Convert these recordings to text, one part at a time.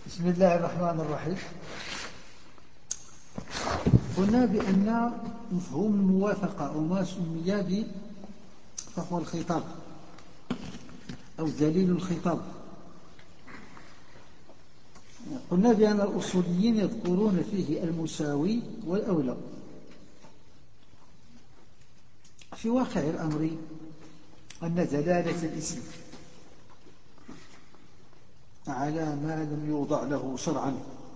بسم الله الرحمن الرحيم. قلنا بأن مفهوم الموافقة أو ما سمي بفحوى الخطاب أو دليل الخطاب، قلنا بأن الأصوليين يذكرون فيه المساوي والأولى. في واقع الأمر أن دلالة الاسم على ما لم يوضع له شرعا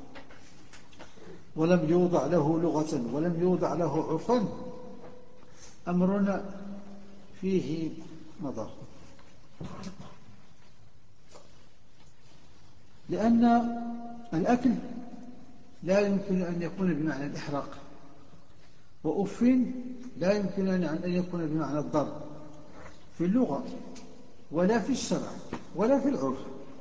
ولم يوضع له لغة ولم يوضع له عرفا أمرنا فيه نظر، لأن الأكل لا يمكن أن يكون بمعنى الإحراق، وأف لا يمكن أن يكون بمعنى الضرب في اللغة ولا في الشرع ولا في العرف،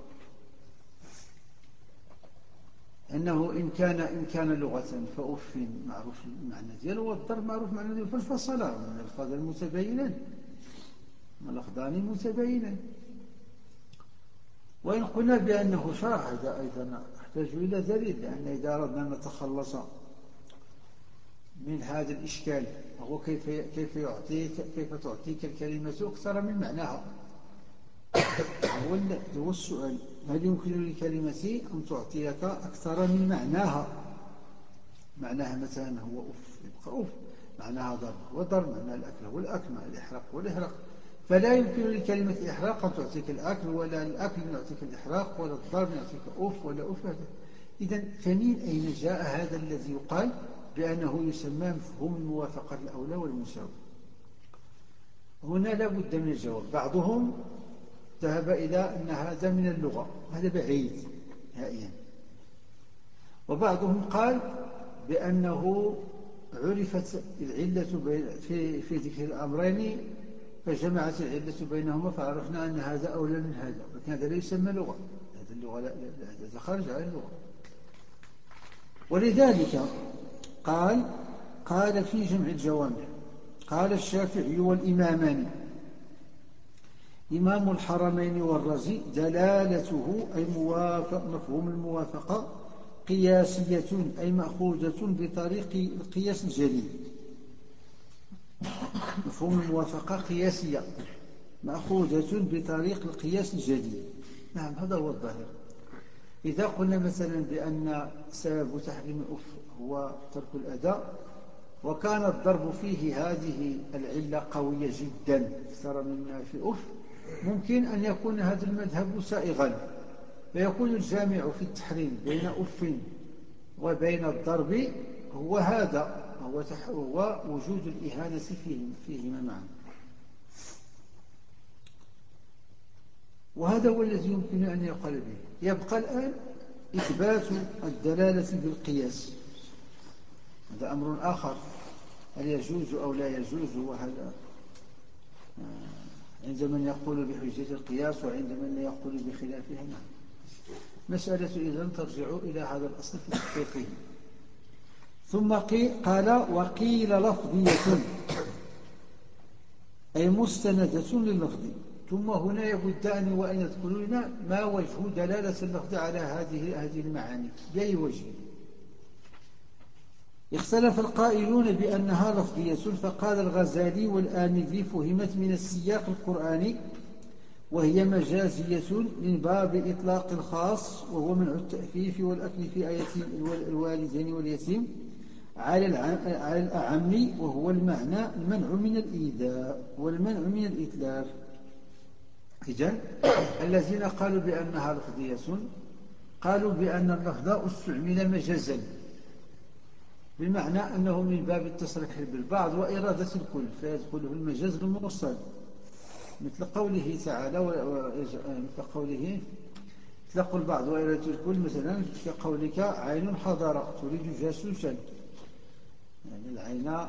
أنه إن كان لغة فأف معروف المعنى دياله، والضرب معروف معنى دياله، فالفصل من الألفاظ المتباينان واللفظان متباينان. وإن قلنا بأنه شرع هذا أيضا نحتاج إلى دليل، لأن إذا أردنا أن نتخلص من هذا الإشكال وهو كيف تعطيك الكلمة أكثر من معناها، هو السؤال: هل يمكن للكلمة أن تعطيك أكثر من معناها؟ معناها مثلا هو أف يبقى أف، معناها ضرب وضرب، معناها الأكل هو الأكل، معناها الإحراق هو الإحراق. فلا يمكن لكلمة إحراق أن تعطيك الأكل، ولا الأكل يعطيك الإحراق، ولا الضرب يعطيك أف ولا أف. إذن فمن أين جاء هذا الذي يقال بأنه يسمى مفهوم الموافقة الأولى والمساوي؟ هنا لا بد من الجواب. بعضهم ذهب إلى أن هذا من اللغة، هذا بعيد نهائيا. وبعضهم قال بأنه عرفت العلة في ذكر الأمرين فجمعت العلة بينهما، فعرفنا أن هذا أولى من هذا، ولكن هذا لا يسمى لغة، هذا اللغة هذا خارج عن اللغة. ولذلك قال في جمع الجوامع، قال الشافعي والإمامان إمام الحرمين والرزي: دلالته أي مفهوم الموافقة قياسية، أي مأخوذة بطريق القياس الجلي. مفهوم الموافقة قياسية مأخوذة بطريق القياس الجلي. نعم، هذا هو الظاهر. إذا قلنا مثلا بأن سبب تحريم الأف هو ترك الأذى، وكان الضرب فيه هذه العلة قوية جدا أكثر مما في أف، ممكن أن يكون هذا المذهب سائغا، فيكون الجامع في التحريم بين أف وبين الضرب هو هذا، هو وجود الإهانة فيهما معا. وهذا هو الذي يمكن أن يقال به. يبقى الآن إثبات الدلالة بالقياس، هذا أمر آخر، هل يجوز أو لا يجوز؟ وهذا عند من يقول بحجة القياس وعند من يقول بخلافها. نعم، مسألة إذن ترجع إلى هذا الأصل في تحقيقه. ثم قال: وقيل لفظية أي مستندة لللفظ. ثم هنا يبد أن يذكر لنا ما وجه دلالة اللفظ على هذه المعاني، بأي وجه. اختلف القائلون بأنها لفظية، فقال الغزالي والآمدي: فهمت من السياق القرآني وهي مجازية من باب إطلاق الخاص، وهو منع التأفيف والأكل في آية الوالدين واليتيم على الأعم، وهو المعنى المنع من الإيذاء والمنع من الإتلاف. إذن الذين قالوا بأنها لفظية قالوا بأن اللفظ استعمل مجازا، بمعنى أنه من باب التصريح بالبعض وإرادة الكل، فيدخله المجاز المرسل، مثل قوله تعالى مثل قوله يطلق البعض وإرادة الكل، مثلا كقولك: عين حضر تريد جاسوسا، يعني العين،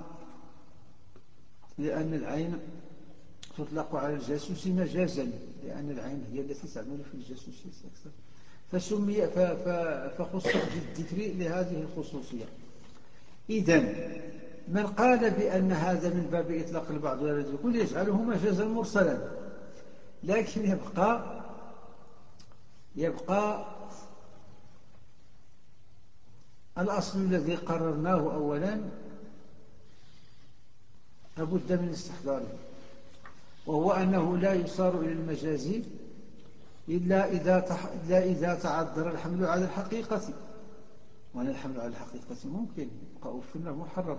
لأن العين تطلق على الجاسوس مجازا، لأن العين هي التي تعمل في الجاسوسية أكثر، فسمي فخص بالذكر لهذه الخصوصية. إذن من قال بأن هذا من باب إطلاق البعض وإرادة الكل يجعله مجازا مرسلا، لكن يبقى الأصل الذي قررناه أولا لابد من استحضاره، وهو أنه لا يصار إلى المجاز إلا إذا تعذر الحمل على الحقيقة، وأن الحمل على الحقيقة ممكن يبقى له محرم.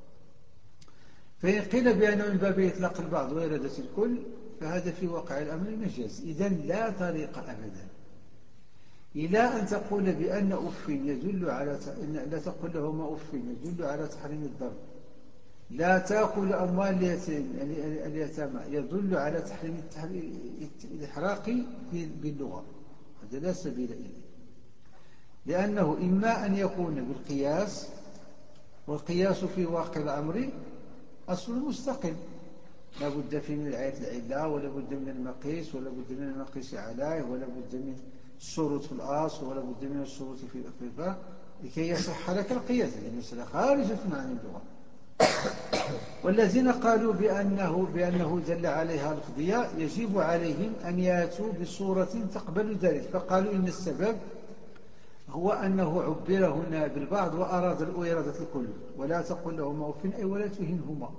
فإن قيل بأنه من باب إطلاق البعض وإرادة الكل فهذا في واقع الأمر مجاز. إذن لا طريق أبدا إلى أن تقول بأن أف يدل على لا تقول لهما أف يدل على تحريم الضرب، لا تأكل أموال اليتامى يدل على تحريم الإحراق باللغة، هذا لا سبيل إليه، لأنه إما أن يكون بالقياس، والقياس في واقع الأمر أصل مستقل، لا بد فيه من رعاية العلة، ولا بد من المقيس، ولا بد من المقيس عليه، ولا بد من الشروط في الأصل، ولا بد من الشروط في الفقه لكي يصح لك القياس. هذه مسألة خارجة عن اللغة. والذين قالوا بأنه دل عليها القضية يجب عليهم أن يأتوا بصورة تقبل ذلك، فقالوا إن السبب هو أنه عبر هنا بالبعض وأراد إرادة الكل، ولا تقل لهما أف أي ولا تهنهما،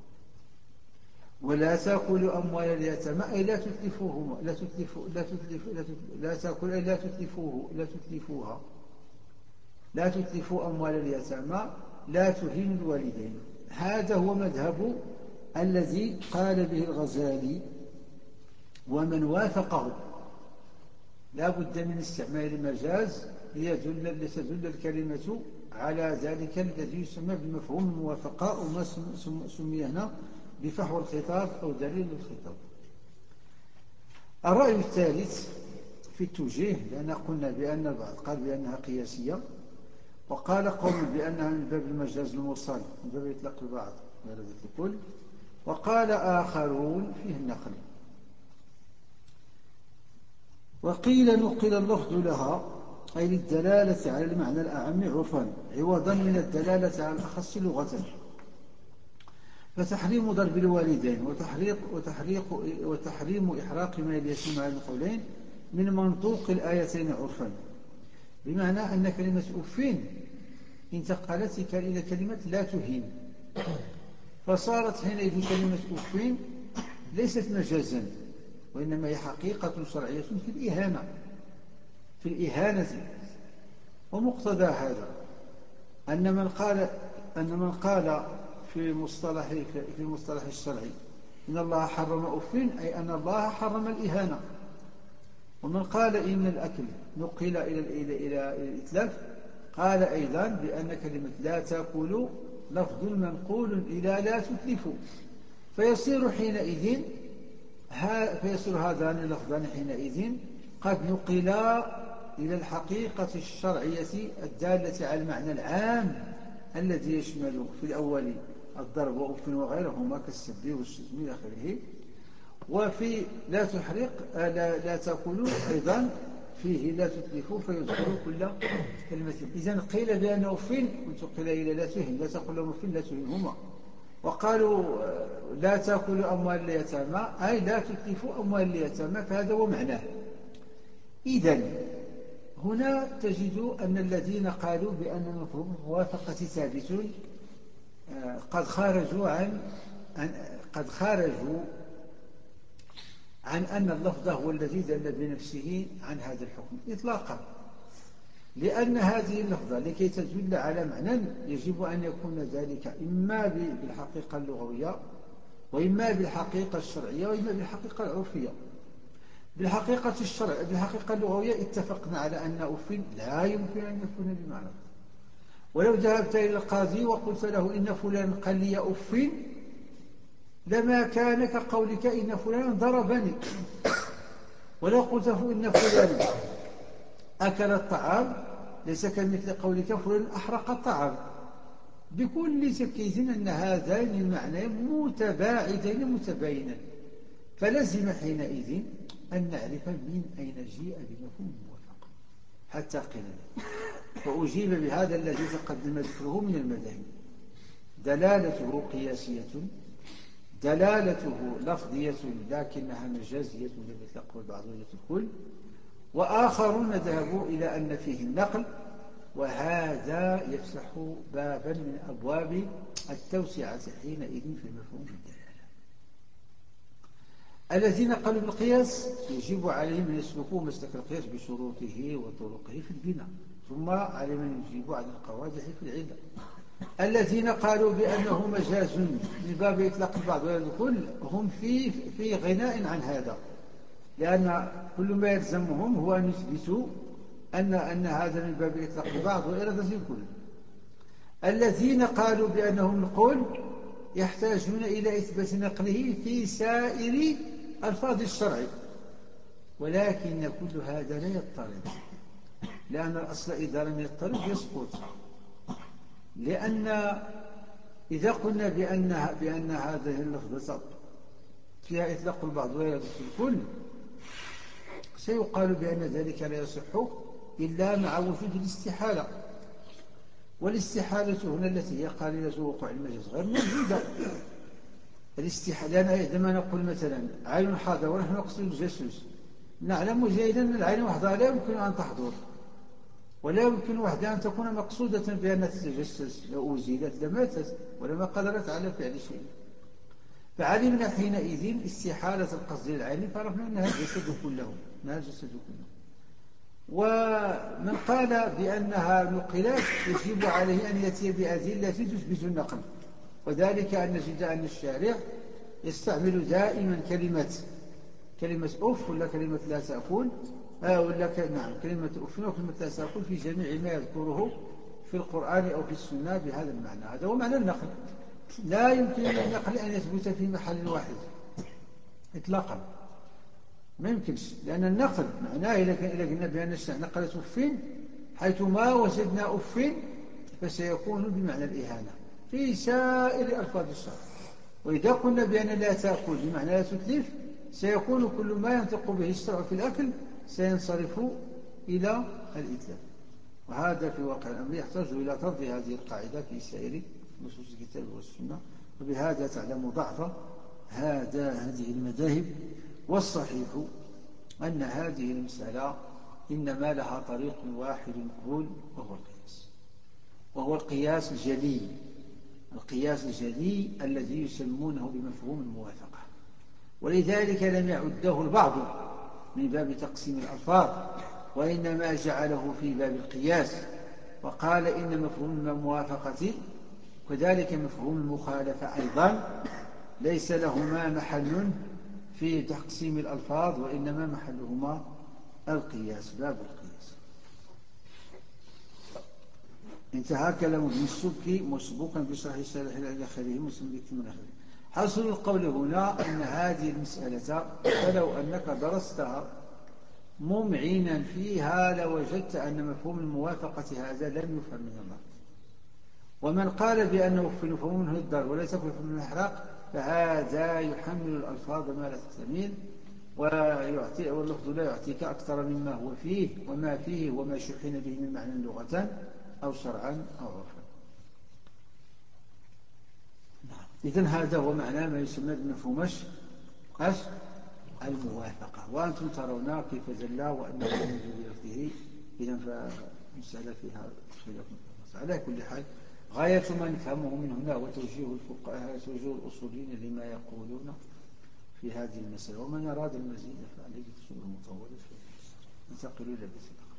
ولا تأكلوا أموال اليتامى أي لا تتلفوهما، لا تتلفوا أموال اليتامى، لا تهينوا الوالدين. هذا هو مذهب الذي قال به الغزالي ومن وافقه. لا بد من استعمال المجاز لتدل الكلمة على ذلك الذي يسمى بمفهوم الموافقة، وما سمي هنا بفحوى الخطاب أو دليل الخطاب. الرأي الثالث في التوجيه، لأن قلنا بأن البعض قال بأنها قياسية، وقال قوم بأنها من باب المجاز المرسل من باب إطلاق البعض وإرادة الكل، وقال آخرون فيه النقل. وقيل نقل اللفظ لها أي للدلالة على المعنى الأعم عرفا عوضا من الدلالة على الأخص لغة، فتحريم ضرب الوالدين وتحريم إحراق مال اليتيم على القولين من منطوق الآيتين عرفا، بمعنى أن كلمة أفين انتقلت إلى كلمة لا تهين، فصارت حينئذ كلمة أفين ليست مجازا، وإنما هي حقيقة شرعية في الإهانة. ومقتضى هذا أن من قال في مصطلح الشرعي إن الله حرم أفين أي أن الله حرم الإهانة. ومن قال إن الأكل نقل إلى الإتلاف قال أيضا بأن كلمة لا تأكلوا لفظ منقول إلى لا تتلفوا، فيصير هذان اللفظان حينئذ قد نقلا إلى الحقيقة الشرعية الدالة على المعنى العام الذي يشمل في الأول الضرب وأف وغيرهما كالسب والشتم إلى آخره، وفي لا تحرق لا تأكلوا أيضا فيه لا تتلفوا فيدخلوا كل كلمة. إذن قيل بأن أفين وانتقل إلى لا تهن، لا تقول لهم أفين لا تهنهما، وقالوا لا تأكلوا أموال اليتامى أي لا تتلفوا أموال اليتامى، فهذا هو معناه. إذن هنا تجد أن الذين قالوا بأن مفهوم الموافقة ثابت قد خرجوا عن أن اللفظ هو الذي دل بنفسه عن هذا الحكم إطلاقا، لأن هذه اللفظة لكي تدل على معنى يجب أن يكون ذلك إما بالحقيقة اللغوية، وإما بالحقيقة الشرعية، وإما بالحقيقة العرفية. بالحقيقة اللغوية اتفقنا على أن أف لا يمكن أن يكون بمعنى. ولو ذهبت إلى القاضي وقلت له إن فلان قال لي أف لما كان كقولك إن فلان ضربني، ولو قلت إن فلان أكل الطعام ليس كمثل قولك فلان أحرق الطعام، بكل تأكيد أن هذين المعنيين متباعدين متباينان. فلزم حينئذ أن نعرف من أين جيء بمفهوم الموافقة حتى قيل، فأجيب بهذا الذي تقدم ذكره من المذاهب: دلالته قياسية، دلالته لفظية لكنها مجازية بالإطلاق والبعضية الكل، وآخرون ذهبوا إلى أن فيه النقل وهذا يفتح بابا من أبواب التوسعة حينئذ في مفهوم الدلالة. الذين قالوا بالقياس يجب عليهم أن يسلكوا مسلك القياس بشروطه وطرقه في البناء، ثم عليهم أن يجيبوا عن القوادح في العلة. الذين قالوا بأنه مجاز من باب إطلاق البعض ولا الكل هم في غناء عن هذا، لأن كل ما يلزمهم هو أن يثبتوا أن هذا من باب إطلاق البعض وإرادة الكل. الذين قالوا بأنه نقول يحتاجون إلى إثبات نقله في سائر ألفاظ الشرع، ولكن كل هذا لا يضطرد، لأن الأصل إذا لم يضطرد يسقط. لأن إذا قلنا بأن هذه اللفظة فيها إطلاق البعض وإرادة الكل، سيقال بأن ذلك لا يصح إلا مع وجود الاستحالة، والاستحالة هنا التي هي قليلة وقوع المجاز غير موجودة. الاستحالة عندما نقول مثلا عين حاضرة ونحن نقصد الجاسوس، نعلم جيدا أن العين وحدها لا يمكن أن تحضر، ولا يمكن وحدها أن تكون مقصودة بأن تتجسس، لو أزيلت لماتت ولما قدرت على فعل شيء. فعلمنا حينئذ استحالة القصد للعين، فعرفنا أنها الجسد كله، ومن قال بأنها نقلت يجب عليه أن يأتي بأدلة تثبت النقل، وذلك أن نجد أن الشارع يستعمل دائما كلمة أف ولا كلمة لا تأكل نعم كلمة أف وكلمة لا تأكل في جميع ما يذكره في القرآن أو في السنة بهذا المعنى. هذا هو معنى النقل. لا يمكن للنقل أن يثبت في محل واحد إطلاقا، ما يمكنش، لأن النقل معناه إذا قلنا بأن الشيء نقلت أفين، حيث ما وجدنا أفين فسيكون بمعنى الإهانة في سائر ألفاظ الشرع. وإذا قلنا بأن لا تأكل بمعنى لا تتلف، سيكون كل ما ينطق به الشرع في الأكل سينصرف إلى الإتلاف. وهذا في واقع الأمر يحتاج إلى فرض هذه القاعدة في سائر نصوص الكتاب والسنة، وبهذا تعلم ضعف هذه المذاهب. والصحيح أن هذه المسألة إنما لها طريق واحد مقبول، وهو القياس الجلي، القياس الجلي الذي يسمونه بمفهوم الموافقة. ولذلك لم يعده البعض من باب تقسيم الألفاظ، وإنما جعله في باب القياس، وقال إن مفهوم الموافقة وكذلك مفهوم المخالفة أيضا ليس لهما محل في تقسيم الألفاظ، وإنما محلهما القياس، باب القياس. انتهى كلام ابن السبكي مسبوقا بشرح الشارح إلى آخره مسلم من آخره. حاصل القول هنا أن هذه المسألة فلو أنك درستها ممعنا فيها لوجدت أن مفهوم الموافقة هذا لم يفهم من الله. ومن قال بأنه في مفهوم منه الضر وليس في مفهوم الإحراق فهذا يحمل الألفاظ ما لا تحتمل، واللفظ لا يعطيك أكثر مما هو فيه وما فيه وما شحن به من معنى لغة أو شرعا أو عرفا. إذن هذا هو معنى ما يسمى بمفهوم الموافقة. وأنتم ترون كيف جل وأنه لا يوجد بلفظه، إذن فمسألة فيها خلاف. على كل حال غاية ما نفهمه من هنا وتوجيه الفقهاء توجيه الأصوليين لما يقولون في هذه المسألة. ومن أراد المزيد فعليه الكتب المطولة ننتقل إلى بيت الآخر.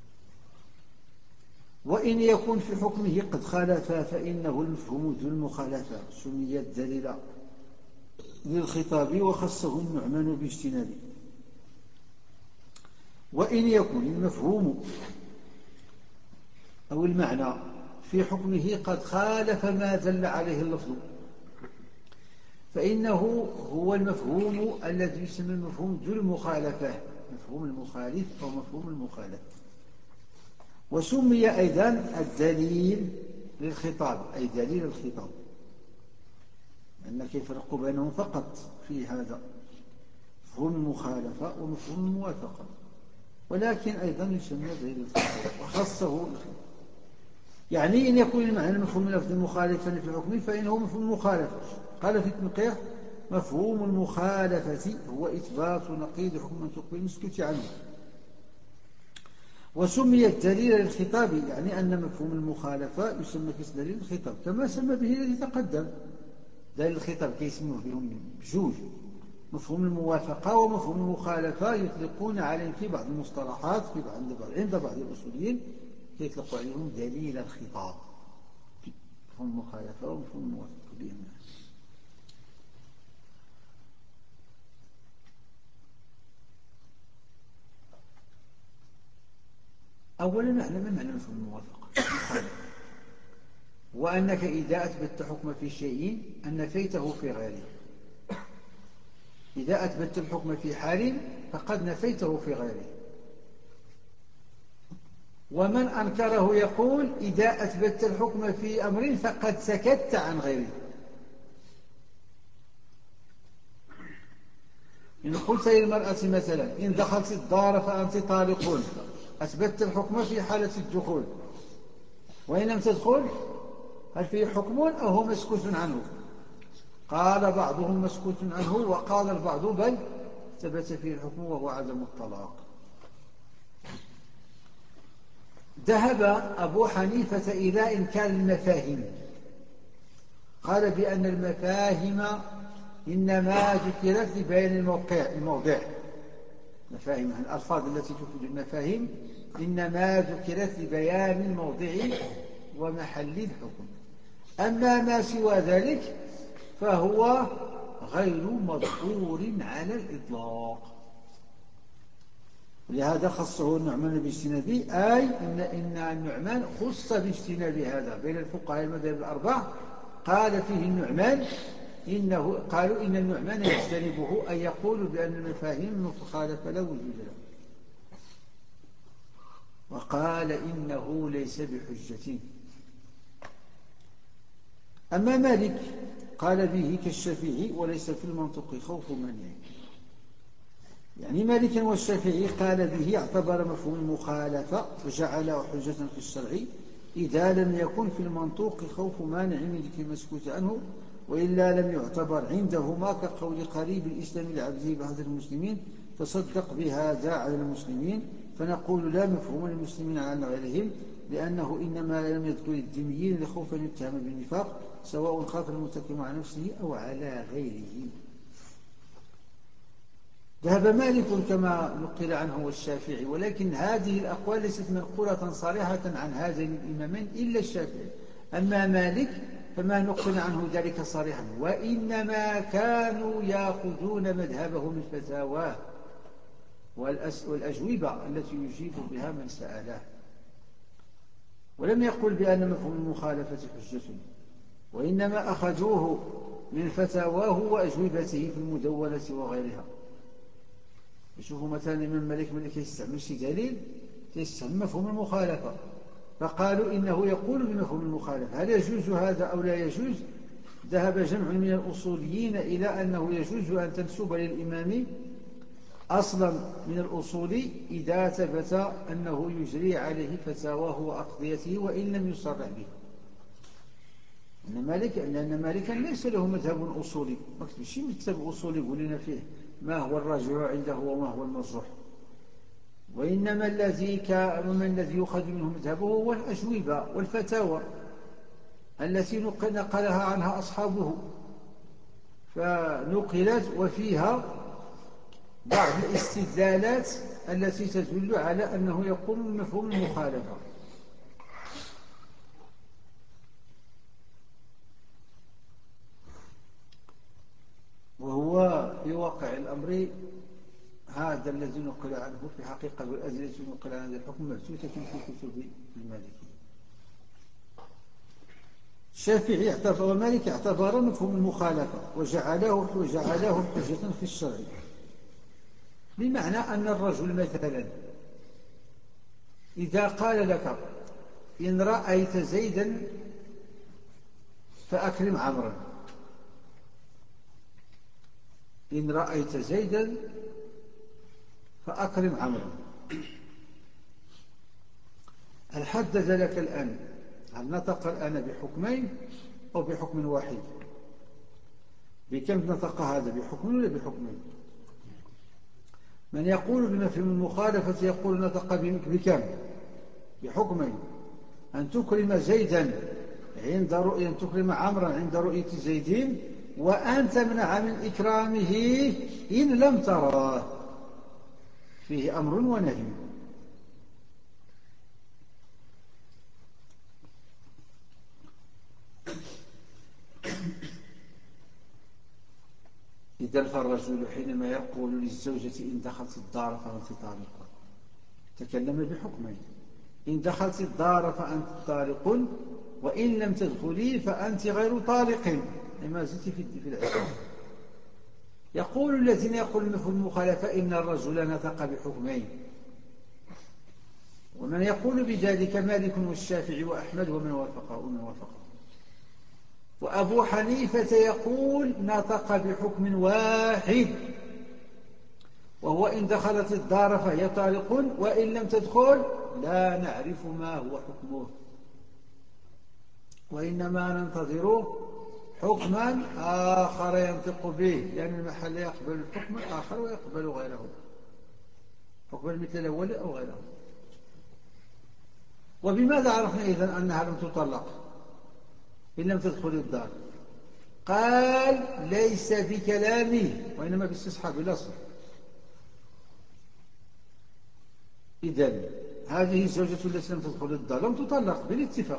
وإن يكن في حكمه قد خالف فإنه المفهوم ذو المخالفة سمي الدليل للخطاب وخصه النعمان باجتنابه. وإن يكن المفهوم أو المعنى في حكمه قد خالف ما دل عليه اللفظ فإنه هو المفهوم الذي يسمى المفهوم ذو المخالفة، مفهوم المخالف أو مفهوم المخالف. وسمي أيضا الدليل للخطاب، أي دليل الخطاب، أنك يفرق بينهم فقط في هذا مفهوم المخالفة ومفهوم الموافقة، ولكن أيضا يسمى دليل الخطاب وخصه الخطاب. يعني إن يكون المعنى مفهوم لفظ مخالفا في حكمه فإنه مفهوم المخالفة. قال في التنقيح مفهوم المخالفة هو إثبات نقيض حكم منطوق بالمسكوت عنه. وسميت دليل الخطاب، يعني أن مفهوم المخالفة يسمى دليل الخطاب كما سمى به الذي تقدم. دليل الخطاب كيسموه بهم بجوج، مفهوم الموافقة ومفهوم المخالفة يطلقون عليهم في بعض المصطلحات عند بعض الأصوليين يطلقوا عليهم دليل الخطاب، مفهوم المخالفة ومفهوم الموافقة بإذن الله. أولا نعلم ما معنى مفهوم الموافقة وأنك إذا أثبتت حكم في شيء أن نفيته في غيره. إذا أثبتت الحكم في حال فقد نفيته في غيره. ومن أنكره يقول إذا أثبتت الحكم في أمر فقد سكت عن غيره. إن قلت للمرأة مثلا إن دخلت الدار فأنت طالق، أثبتت الحكم في حالة الدخول، وإن لم تدخل هل فيه حكم أو هو مسكوت عنه؟ قال بعضهم مسكوت عنه، وقال البعض بل ثبت فيه الحكم وهو عدم الطلاق. ذهب أبو حنيفة إلى إنكار المفاهيم، قال بأن المفاهيم إنما ذكرت لبيان الموضع. مفاهيم الألفاظ التي تفيد المفاهيم إنما ذكرت لبيان الموضع ومحل الحكم، أما ما سوى ذلك فهو غير مذكور على الإطلاق. لهذا خصه النعمان باجتنابه، أي إن النعمان خص باجتناب هذا بين الفقهاء المذاهب الأربع. قال فيه النعمان قالوا إن النعمان يجتنبه، أي يقول بأن المفاهيم المخالفة لا وجود له، وقال إنه ليس بحجة. أما مالك قال به كالشافعي وليس في المنطق خوف مانع. يعني مالك والشافعي قال به اعتبر مفهوم المخالفة وجعله حجة في الشرع إذا لم يكن في المنطوق خوف مانع من ذكر المسكوت عنه، وإلا لم يعتبر عندهما كقول قريب الإسلام لعبده بعض المسلمين تصدق بهذا على المسلمين، فنقول لا مفهوم للمسلمين عن غيرهم، لأنه إنما لم يذكر الذميين لخوف أن يتهم بالنفاق، سواء خاف المتكلم على نفسه أو على غيره. ذهب مالك كما نقل عنه والشافعي، ولكن هذه الأقوال ليست منقولة صريحة عن هذين الإمامين إلا الشافعي. أما مالك فما نقل عنه ذلك صريحا، وإنما كانوا يأخذون مذهبه من فتاواه والأجوبة التي يجيب بها من سأله، ولم يقل بأن مفهوم المخالفة حجة، وإنما أخذوه من فتاواه وأجوبته في المدونة وغيرها. يشوفوا مثلا الإمام مالك من يستعمل شي دليل يستعمل مفهوم المخالفة، فقالوا إنه يقول بمفهوم المخالفة. هل يجوز هذا أو لا يجوز؟ ذهب جمع من الأصوليين إلى أنه يجوز أن تنسب للإمام أصلا من الأصول إذا ثبت أنه يجري عليه فتاواه وأقضيته وإن لم يصرح به. لأن مالكا ليس له مذهب أصولي، ما كتبش شي مذهب أصولي يقول لنا فيه ما هو الراجع عنده وما هو المرجوح، وإنما الذي يؤخذ منه مذهبه هو الأجوبة والفتاوى التي نقلها عنها أصحابه، فنقلت وفيها بعض الاستدلالات التي تدل على أنه يقوم بمفهوم المخالفة. وهو في واقع الأمر هذا الذي نقل عنه في حقيقة الأدلة التي نقل عن هذا الحكم مبثوثة في كتب المالكية. الشافعي اعتبر ومالك اعتبر مفهوم المخالفة وجعله حجة في الشرع، بمعنى أن الرجل مثلا إذا قال لك إن رأيت زيدا فأكرم عمرا، إن رأيت زيدا فأكرم عمرا، هل حدد لك الآن هل نطق الآن بحكمين أو بحكم واحد؟ بكم نطق هذا، بحكم ولا بحكمين؟ من يقول بمفهوم المخالفة يقول نطق بكم؟ بحكمين: أن تكرم زيدا عند رؤية، أن تكرم عمرا عند رؤية زيد، وأن تمنع من إكرامه إن لم تراه. فيه أمر ونهي. إذا فالرجل حينما يقول للزوجة إن دخلت الدار فأنت طالق تكلم بحكمين: إن دخلت الدار فأنت طالق، وإن لم تدخلي فأنت غير طالق، لما زلت في العقاب. يقول الذين يقولون في المخالفة إن الرجل نطق بحكمين، ومن يقول بذلك مالك والشافعي وأحمد ومن وافقه. وأبو حنيفة يقول نطق بحكم واحد، وهو إن دخلت الدار فهي طالق، وإن لم تدخل لا نعرف ما هو حكمه، وإنما ننتظر حكما آخر ينطق به، لأن المحل يقبل الحكم الآخر ويقبل غيره، حكما مثل الأول أو غيره. وبماذا عرفنا إذن أنها لم تطلق إن لم تدخل الدار؟ قال ليس بكلامه وإنما باستصحاب الأصل. إذن هذه الزوجة التي لم تدخل الدار لم تطلق بالاتفاق،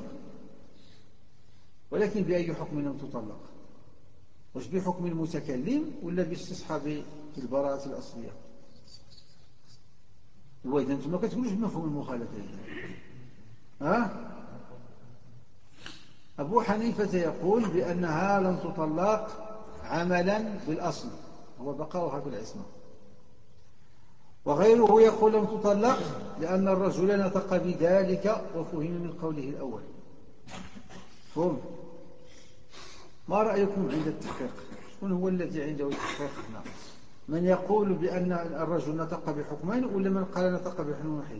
ولكن بأي حكم لم تطلق؟ واش بحكم المتكلم ولا باستصحاب البراءة الأصلية؟ وإذا أنتم ما كتقولوش بمفهوم المخالفة. أبو حنيفة يقول بأنها لم تطلق عملا بالأصل، هو بقاؤها في العصمة. وغيره يقول لم تطلق لأن الرجل نطق بذلك وفهم من قوله الأول. فهم؟ ما رأيكم عند التحقيق؟ شكون هو الذي عنده التحقيق هنا؟ من يقول بأن الرجل نطق بحكمين ولا من قال نطق بحكم واحد؟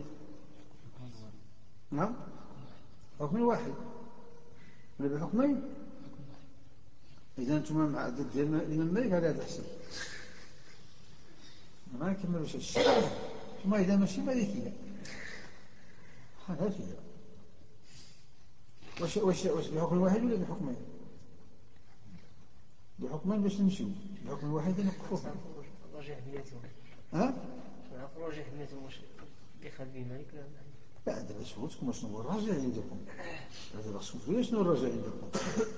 نعم، حكم واحد ولا بحكمين؟ إذا أنتم مع ضد الإمام مالك على هذا الحساب ما نكملوش الشيء. ثم إذا ماشي مالكية حنفية، واش بحكم واحد ولا بحكمين؟ بحكمين باش نمشيو، بحكم واحد نوقفوا. راجع بنيته. راجع بنيته واش دخل به مالك لا؟ لا دابا شوفوا شنو هو الراجع عندكم. دابا شوفوا شنو الراجع عندكم.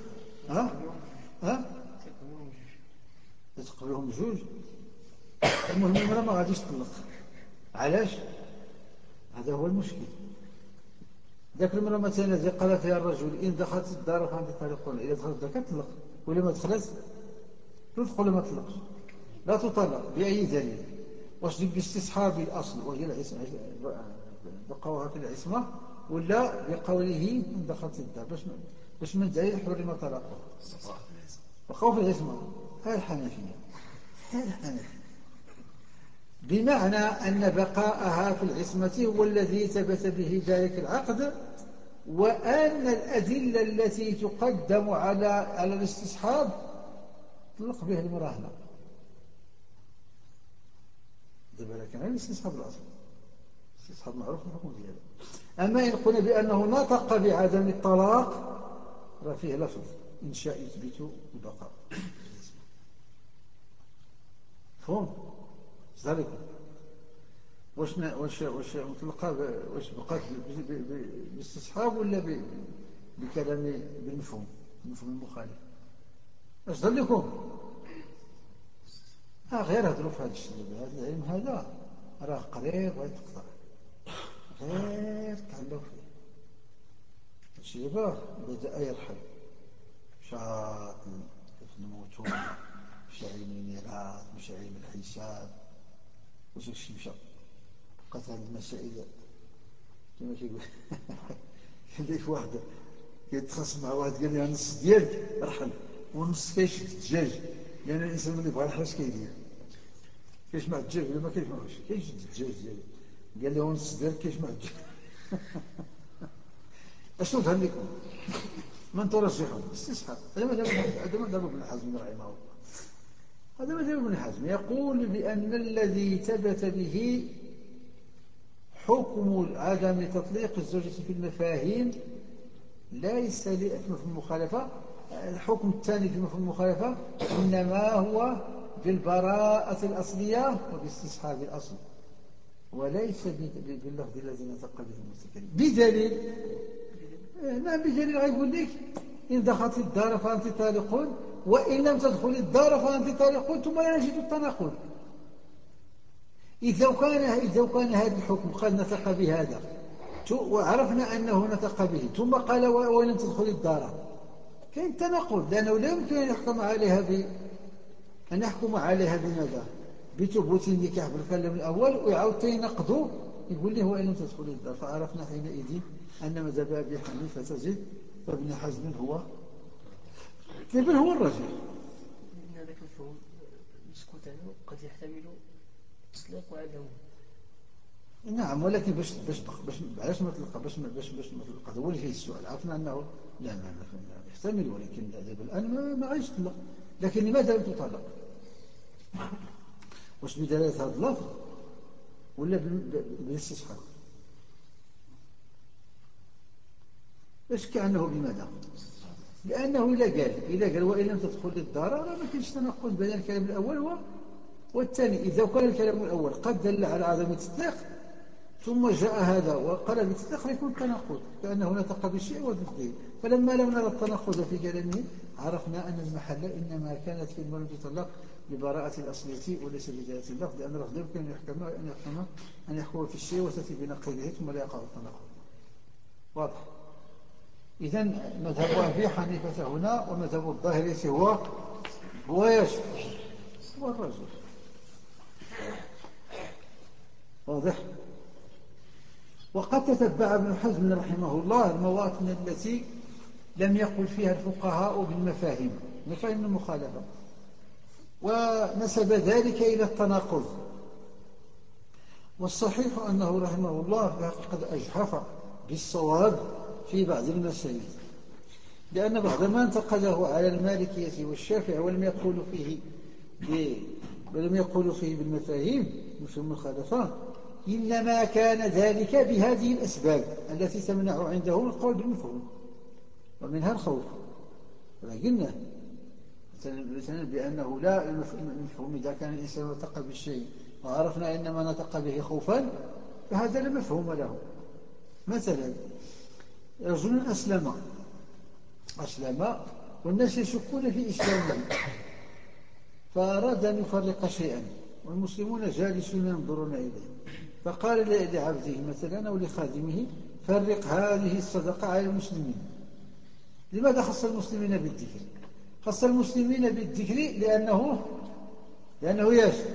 تقبلهم جوج. المهم المرأة ما غاديش تطلق. علاش؟ هذا هو المشكل. ذاك المرأة مثلا الذي قال فيها الرجل إن دخلت الدار فأنت طالق، إذا دخلت الدار كتطلق، ولا ما دخلت تدخل ولا ما تطلقش، لا تطلق. بأي دليل؟ واش باستصحاب الأصل وهي العصمة بقاؤها في العصمة، ولا بقوله إن دخلت الدار؟ باش من دليل حرم طلاقها؟ بقاؤها في العصمة. هذه الحنفية. بمعنى أن بقاءها في العصمة هو الذي ثبت به ذلك العقد، وأن الأدلة التي تقدم على الاستصحاب تطلق بها المراهنة. دابا لكن هذا الاستصحاب الأصل، الاستصحاب معروف الحكم دياله. أما إن قلنا بأنه نطق بعدم الطلاق فيه لفظ إنشاء يثبت البقاء. فهم؟ ذلك واش مطلقة واش بقات بالاستصحاب ولا بكلام بالمفهوم المخالف؟ اش ذلكم؟ غير هضروا في هذا الشيء. هذا العلم هذا راه قريب ويتقطع، غير تعلق فيه. الشيء بدأ يرحل، شاط في الموتون، مشى علم الميراث، مشى علم الحساب، واش هادشي مشى. بقات هذه المسائل كما كيقول. كان لي واحد كيتخاصم مع واحد قال لي النص ديالك رحل والنص كيشد الدجاج، لأن الإنسان ملي بغى يحرس كيدير كيجمع الدجاج ولا ما كيجمعوش، كيشد الدجاج ديالو. قال لي النص ديالك كيجمع الدجاج. اشنو ظهر لكم؟ من ترجحون؟ استصحاب. هذا مذهب ابن حزم رحمه الله. هذا مذهب ابن حزم، يقول بأن الذي ثبت به حكم عدم تطليق الزوجة في المفاهيم ليس لمفهوم المخالفة، الحكم الثاني في مفهوم المخالفة إنما هو بالبراءة الأصلية وباستصحاب الأصل، وليس باللفظ الذي نطق به المتكلم. بدليل نعم، بدليل غيقول لك إن دخلت الدار فأنت طالق، وإن لم تدخل الدار فأنت طالق، ثم لا نجد التناقض. إذا كان هذا الحكم قد نطق بهذا وعرفنا أنه نطق به ثم قال ولم تدخل الدار، كاين تناقض، لأنه لا يمكن أن يحكم عليها بماذا؟ بثبوت النكاح بالكلام الأول ويعاود ينقضوا يقول له وإن لم تدخل الدار. فعرفنا حينئذ أن مذهب أبي حنيفة تجد وابن حزم هو الرجل. إن هذاك المفهوم مسكوت عنه قد يحتمل تطليق وعدم. نعم، ولكن باش نطلق هو اللي فيه السؤال. عرفنا أنه لا يحتمل، ولكن الآن ما غايش تطلق. لكن لماذا لم تطلق؟ واش بدلالة هذا اللفظ ولا بالاستصحاب؟ باش كأنه بماذا؟ لأنه إذا قال وإن لم تدخل الدار ما كاينش تناقض بين الكلام الأول والثاني. إذا كان الكلام الأول قد دل على عدم التطليق ثم جاء هذا وقال بالتطليق يكون تناقض، كأنه نطق بالشيء وضده. فلما لم نرى التناقض في كلامه عرفنا أن المحل إنما كانت في المرء تطلق ببراءة الأصلية وليس بدلالة اللفظ، لأن اللفظ يمكن أن يحكم في الشيء وتأتي بنقيضه ثم لا يقع التناقض. واضح؟ إذن مذهب أبي حنيفة هنا ومذهب الظاهرية هو الرجل. واضح؟ وقد تتبع ابن حزم رحمه الله المواطن التي لم يقل فيها الفقهاء بالمفاهيم، مفاهيم المخالفة، ونسب ذلك إلى التناقض. والصحيح أنه رحمه الله قد أجحف بالصواب في بعض المسائل، لأن بعض ما انتقده على المالكية والشافعي ولم يقولوا فيه بالمفاهيم مفهوم المخالفة، إنما كان ذلك بهذه الأسباب التي تمنع عنده القول بالمفهوم، ومنها الخوف. قلنا مثلا بأنه لا المفهوم إذا كان الإنسان نطق بالشيء وعرفنا إنما نطق به خوفا فهذا لا مفهوم له. مثلا رجل أسلم والناس يشكون في إسلامه فأراد أن يفرق شيئا والمسلمون جالسون ينظرون إليه، فقال لعبده مثلا أو لخادمه فرق هذه الصدقة على المسلمين. لماذا خص المسلمين بالذكر؟ خص المسلمين بالذكر لأنه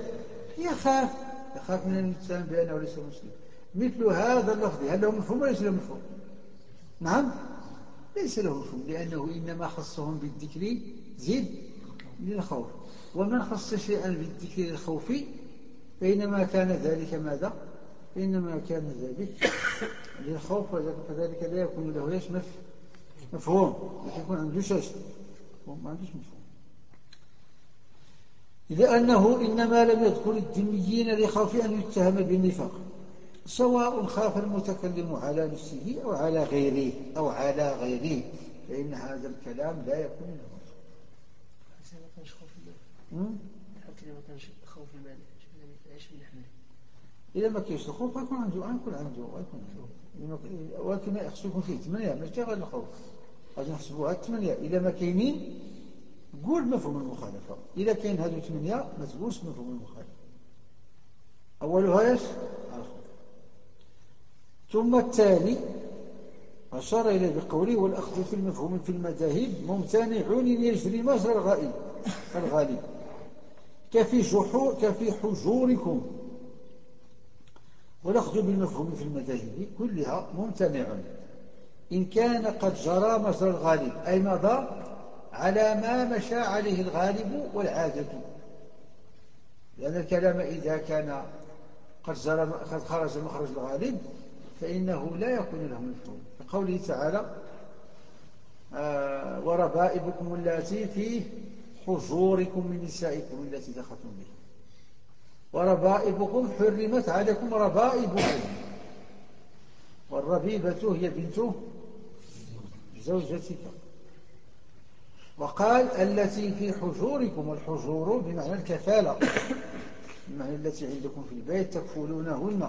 يخاف من الإنسان بأنه ليس مسلم. مثل هذا اللفظ هل له مفهوم وليس له مفهوم؟ نعم، ليس له مفهوم، لأنه إنما خصهم بالذكر زيد للخوف. ومن خص شيئا بالذكر للخوف فإنما كان ذلك ماذا؟ إنما كان ذلك للخوف، فذلك لا يكون له مفهوم، يكون عنده ما عندوش مفهوم. لأنه إنما لم يذكر الذميين لخوف أن يتهم بالنفاق، سواء خاف المتكلم على نفسه أو على غيره فإن هذا الكلام لا يكون له مفهوم. حتى ما كانش خوف المال يعيش بالحمل. إذا ما كاينش الخوف يكون عنده ولكن يخصو يكون فيه 8 ماشي غير الخوف، غادي نحسبوها 8. إذا ما كاينين قول مفهوم المخالفة، إذا كاين هذو 8 ما تقولش مفهوم المخالفة. أولها الخوف. ثم التالي أشار إليه بقوله والأخذ في المفهوم في المذاهب ممتنع أن يجري مجرى الغالب كفي حجوركم. والأخذ بالمفهوم في المذاهب كلها ممتنع إن كان قد جرى مجرى الغالب، أي مضى على ما مشى عليه الغالب والعادة، لأن الكلام إذا كان قد خرج مخرج الغالب فإنه لا يكون له مفهوم. كقوله تعالى وربائبكم اللاتي في حجوركم من نسائكم التي دخلتم به وربائبكم حرمت عليكم ربائبكم، والربيبة هي بنت زوجتك. وقال التي في حجوركم، والحجور بمعنى الكفالة، بمعنى التي عندكم في البيت تكفلونهن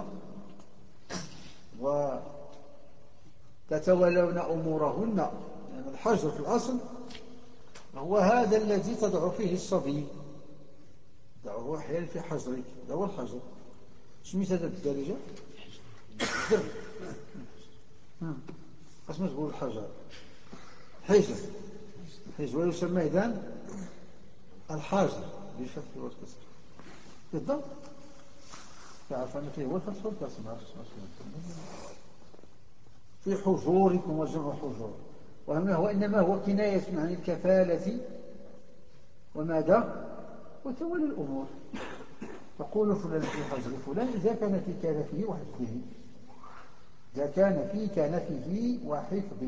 وتتولون أمورهن. يعني الحجر في الأصل هو هذا الذي تضع فيه الصبي، تضعه أحيانا في حجرك، هذا هو الحجر. سميت هذا بالدارجة حجر، اسمه تقول الحجر حجر، حجر، ويسمى إذن الحاجر بالفتح والكسر بالضبط. تعرف أن فيه هو الفتح والكسر، ما عرفتش في حجوركم وجمع حجور، وإنما هو كناية عن الكفالة وماذا وتولي الأمور. تقول فلان في حجر فلان إذا كان في كنفه وحفظه، إذا كان في كنفه وحفظه.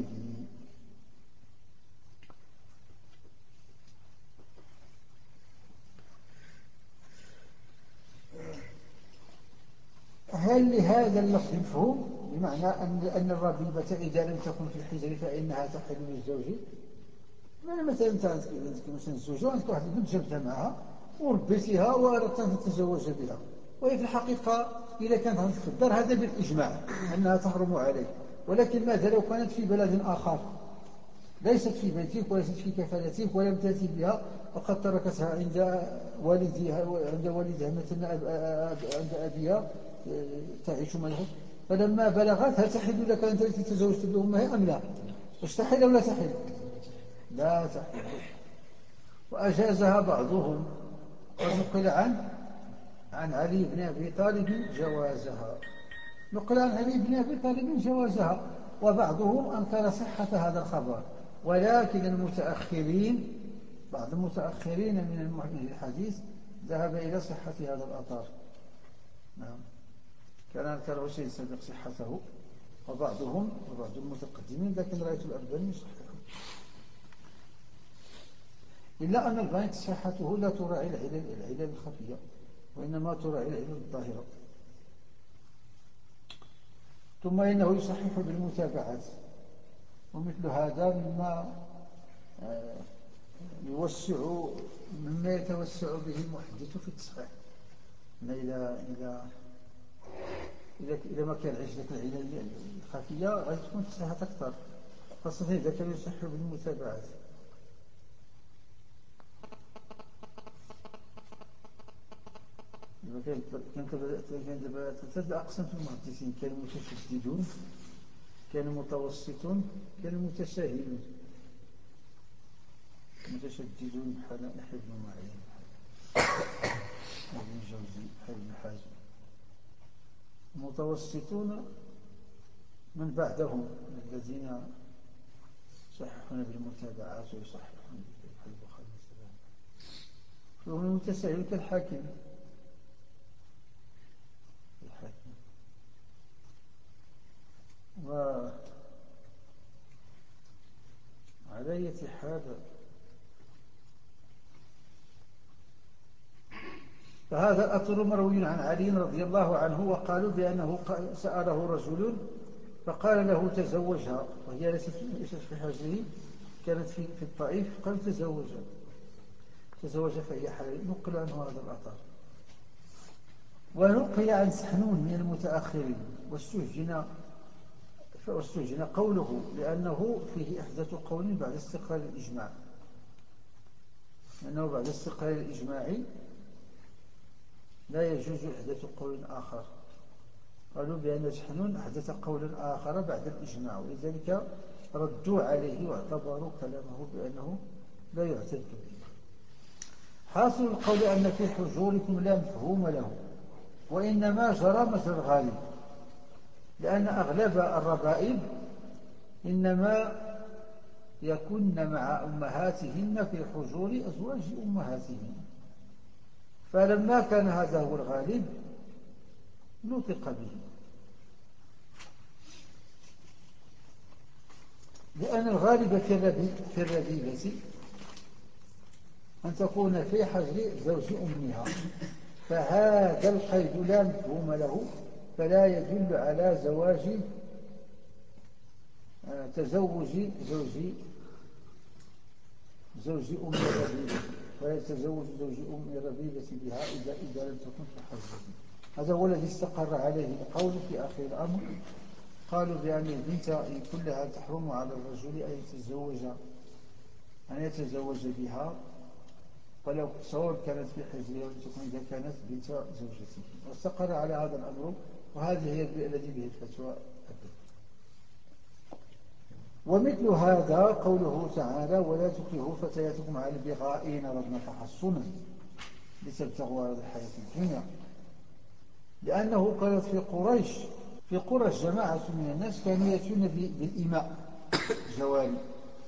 هل لهذا اللفظ مفهوم بمعنى أن الربيبة إذا لم تكن في الحجر فإنها تحل للزوج؟ يعني مثلا أنت عندك مثلا الزوجة، عندك واحد البنت جبتها معها وربيتها وأردت أن تتزوج بها، وهي في الحقيقة إذا كانت عندك في الدار هذا بالإجماع أنها تحرم عليك، ولكن ماذا لو كانت في بلد آخر ليست في بيتك وليست في كفالتك ولم تأتي بها وقد تركتها عند والدها مثلا عند أبيها تعيش معه، فلما بلغت هل تحل لك أنت التي تزوجت بأمها أم لا؟ واش تحل أو لا تحل؟ لا تحل. وأجازها بعضهم، ونقل عن علي بن أبي طالب جوازها، نقل عن علي بن أبي طالب جوازها، وبعضهم أنكر صحة هذا الخبر، ولكن المتأخرين بعض المتأخرين من المحدثين الحديث ذهب إلى صحة هذا الأثر. نعم، كان أنكره شيء سبق صحته، وبعض المتقدمين، لكن رأيت الألباني يصححه، إلا أن الباني صحته لا تراعي العلل الخفية، وإنما تراعي العلل الظاهرة. ثم إنه يصحح بالمتابعات، ومثل هذا مما يتوسع به المحدث في التصحيح. إذا ما كان عندك العلل الخفية غادي تكون تصحيحات أكثر، خاصة إذا كان يصحح بالمتابعات. كان دابا ثلاثة أقسام في المحدثين: كانوا متشددون، كانوا متوسطون، كانوا متساهلون. متشددون بحال يحيى بن معين، ابن الجوزي، ابن حازم. متوسطون من بعدهم الذين يصححون بالمتابعات ويصححون بالبخاري والسلام، فهم المتساهل كالحاكم. وعلى أي حال فهذا الأثر مروي عن علي رضي الله عنه، وقالوا بأنه سأله رجل فقال له تزوجها، وهي ليست في حجره، كانت في الطائف، قال تزوجها فهي حلال. نقل عنه هذا الأثر. ونقل عن سحنون من المتأخرين، واستهجن قوله لأنه فيه إحداث قول بعد استقرار الإجماع، لأنه بعد استقرار الإجماع لا يجوز إحداث قول آخر. قالوا بأن سحنون أحدث قولا آخر بعد الإجماع، ولذلك ردوا عليه واعتبروا كلامه بأنه لا يعتد به. حاصل القول أن في حجوركم لا مفهوم له، وإنما جرى مجرى الغالب، لأن أغلب الربائب إنما يكن مع أمهاتهن في حجور أزواج أمهاتهن، فلما كان هذا هو الغالب نطق به، لأن الغالب في الربيبة أن تكون في حجر زوج أمها، فهذا القيد لا مفهوم له، فلا يدل على تزوج زوج أم ربيبة، فلا يتزوج زوج أم ربيبة بها إذا لم تكن في حجر. هذا هو الذي استقر عليه القول في آخر الأمر. قالوا بأن البنت كلها تحرم على الرجل أن يتزوج بها، ولو سواء كانت في حجره أو تكون إذا كانت بنت زوجته، واستقر على هذا الأمر، وهذه هي الذي به الفتوى. ومثل هذا قوله تعالى: ولا تكرهوا فتياتكم على البغاء إن أردنا تحصنا لتبتغوا عرض الحياة الدنيا، لأنه كانت في قريش جماعة من الناس كانوا يأتون بالإماء جواري،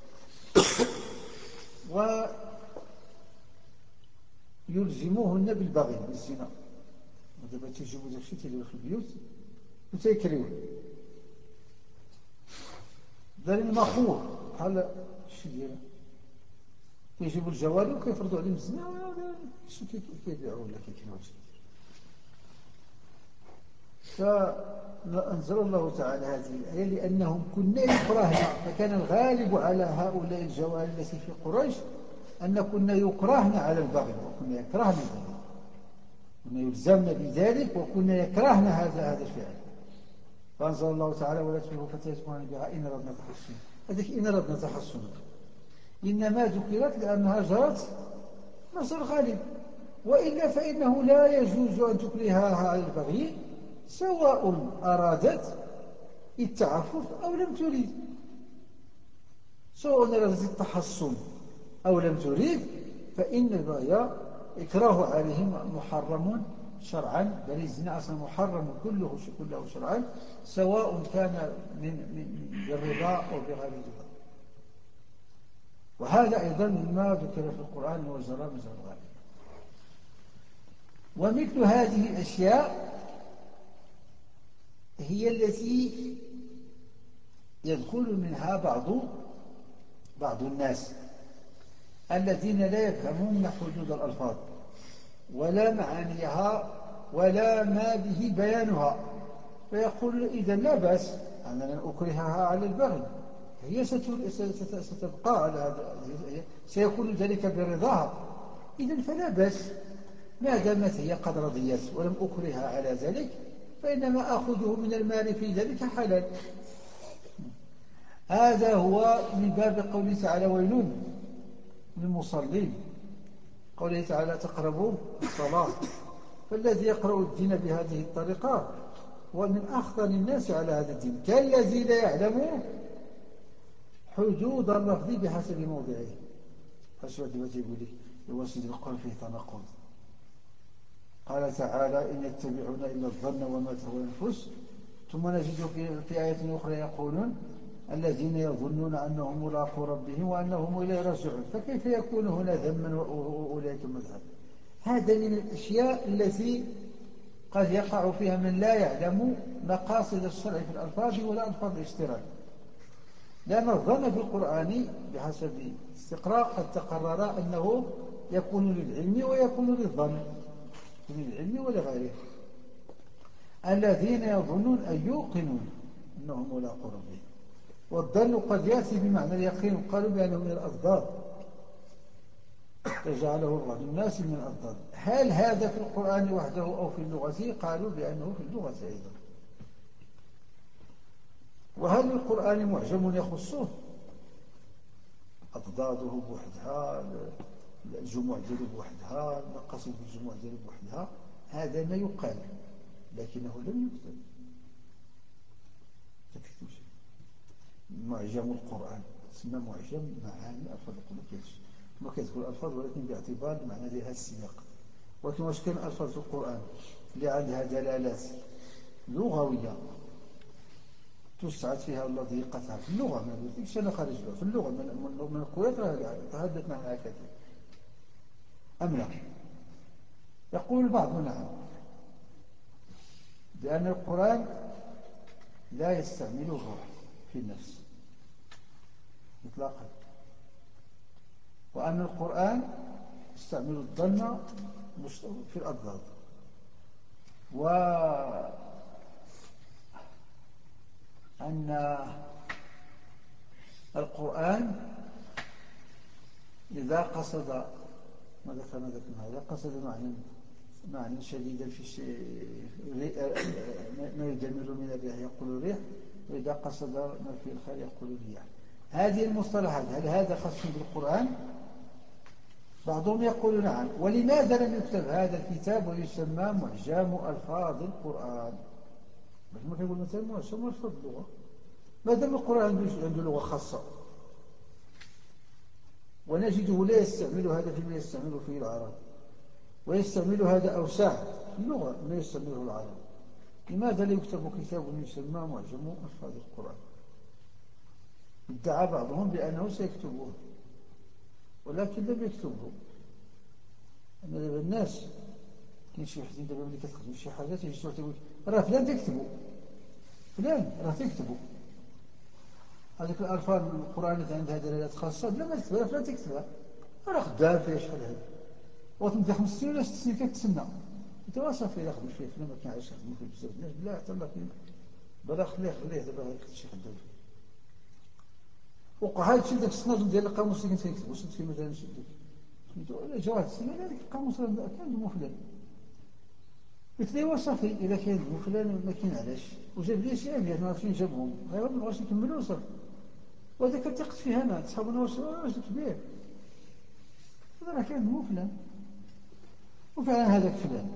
ويلزموهن بالبغي بالزنا. ودابا تيجيبوا داكشي تيديروا في البيوت وتيكريوه دار المخور بحال شي ديال كيجيبوا الجواري وكيفرضوا عليهم الزنا، شنو كيبيعوا ولا كيكريوه. فأنزل الله تعالى هذه الآية لأنهم كنا يكرهن، فكان الغالب على هؤلاء الجواري التي في قريش أن كنا يكرهن على البغي، وكنا يكرهن ذلك، كنا يلزمن بذلك، وكنا يكرهن هذا الفعل. فأنزل الله تعالى: ولا تكرهوا فتياتكم على البغاء إن أردنا تحصنا. هذيك إن أردنا تحصنا إنما ذكرت لأنها جرت مصر الغالب، وإلا فإنه لا يجوز أن تكرهها على البغي سواء أرادت التعفف أو لم تريد، سواء أرادت التحصن أو لم تريد، فإن البغي إكراه عليهم محرم شرعا، بل الزنا أصلا محرم كله شرعا، سواء كان بالرضا أو بغير الرضا. وهذا أيضا مما ذكر في القرآن وجرى مجرى الغالب. ومثل هذه الأشياء هي التي يدخل منها بعض الناس الذين لا يفهمون حدود الألفاظ ولا معانيها ولا ما به بيانها، فيقول: إذا لا بأس أن لن أكرهها على البغي، هي ستبقى على هذا، سيكون ذلك برضاها، إذا فلا بأس ما دامت هي قد رضيت ولم أكرهها على ذلك، فإنما أخذه من المال في ذلك حلال. هذا هو من باب قوله تعالى: ويل للمصلين، قوله تعالى: تقربوا الصلاة. فالذي يقرأ الدين بهذه الطريقة هو من أخطر الناس على هذا الدين، كالذي لا يعلم حدود اللفظ بحسب موضعه. فشوف ما تقول لي يواسد القول فيه تناقض. قال تعالى: إن يتبعون إلا الظن وما تهوى الأنفس. ثم نجد في آية أخرى يقولون: الذين يظنون أنهم ملاقو ربهم وأنهم إليه راجعون. فكيف يكون هنا ذما وأولئك مذهب؟ هذا من الأشياء التي قد يقع فيها من لا يعلم مقاصد الشرع في الألفاظ ولا ألفاظ الاشتراك، لأن الظن في القرآن بحسب استقراء قد تقرر أنه يكون للعلم ويكون للظن، للعلم ولغيره. الذين يظنون أن يوقنون أنهم ملاقو ربهم، والظن قد يأتي بمعنى اليقين، قالوا بأنه من الأضداد، فجعله بعض الناس من الأضداد. هل هذا في القرآن وحده أو في اللغة؟ قالوا بأنه في اللغة أيضا. وهل القرآن معجم يخصه؟ أضداده بوحدها، الجموع ديالو بوحدها، المقاصد بالجموع ديالو بوحدها، هذا ما يقال، لكنه لم يكتب. معجم القرآن اسمه معجم معاني الألفاظ، ما كتقول الألفاظ ولكن باعتبار المعنى ديالها السياق. ولكن واش كاين ألفاظ في القرآن اللي عندها دلالات لغوية تسعد فيها الله ضيقتها في اللغة؟ ما قلتلكش أنا خارج في اللغة، من الكويت تحدثنا عنها كثير أم لا؟ يقول البعض نعم، بأن القرآن لا يستعمل الروح في النفس إطلاقا، وأن القرآن استعملوا الظن في الأضداد. وأن القرآن إذا قصد إذا قصد معنى شديدا في ما يدمر من الريح يقول الريح، وإذا قصد ما في الخير يقول الرياح. هذه المصطلحات هل هذا خاص بالقرآن؟ بعضهم يقول نعم. ولماذا لم يكتب هذا الكتاب ويسمى معجم ألفاظ القرآن؟ باش ما كيقول مثلا معجم ألفاظ اللغة، ما دام القرآن عنده لغة خاصة، ونجده لا يستعمل هذا فيما يستعمل فيه العرب، ويستعمل هذا أوسع في اللغة ما يستعمله العرب. لماذا لا يكتب كتاب يسمى معجم ألفاظ القرآن؟ ادعى بعضهم بأنه سيكتبه ولكن لم يكتبه. أما دابا الناس كاين شي وحدين دابا ملي كتخدم شي حاجة تيجي تقول راه فلان تكتبو، فلان راه تكتبو هذيك الألفاظ القرآن اللي عندها دلالات خاصة بلا ما تكتبها فلان تكتبها، راه خدام فيها شحال هذا وتمضي 5 سنين ولا 6 سنين كتسنى انت صافي لا خدم فيه فلان ما كيعرفش يخدم فيه بزاف الناس بلا حتى الله بلا خليه دابا غير شي خدام فيه. وقع هذا الشيء داك الصناديق ديال القاموس اللي كنت كيكتبوا شفت فيه مثلا سميتو ولا جا واحد السنه هذاك القاموس راه كان دمو فلان، قلت له صافي اذا كان دمو فلان ما كاين علاش، وجاب لي شي ابيات ما عرفتش فين جابهم غير ما بغاش يكملوا صافي. وهذاك ثقت فيه انا صحابنا واش كبير هذا راه كان دمو فلان، وفعلا هذاك فلان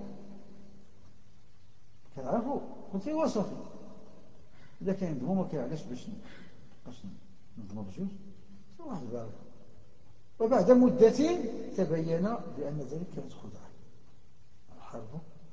كنعرفو. قلت له صافي اذا كان دمو ما كاين علاش باش نضموا بجوج واحد البارك. وبعد مدة تبين بأن ذلك كانت خدعة. الحرب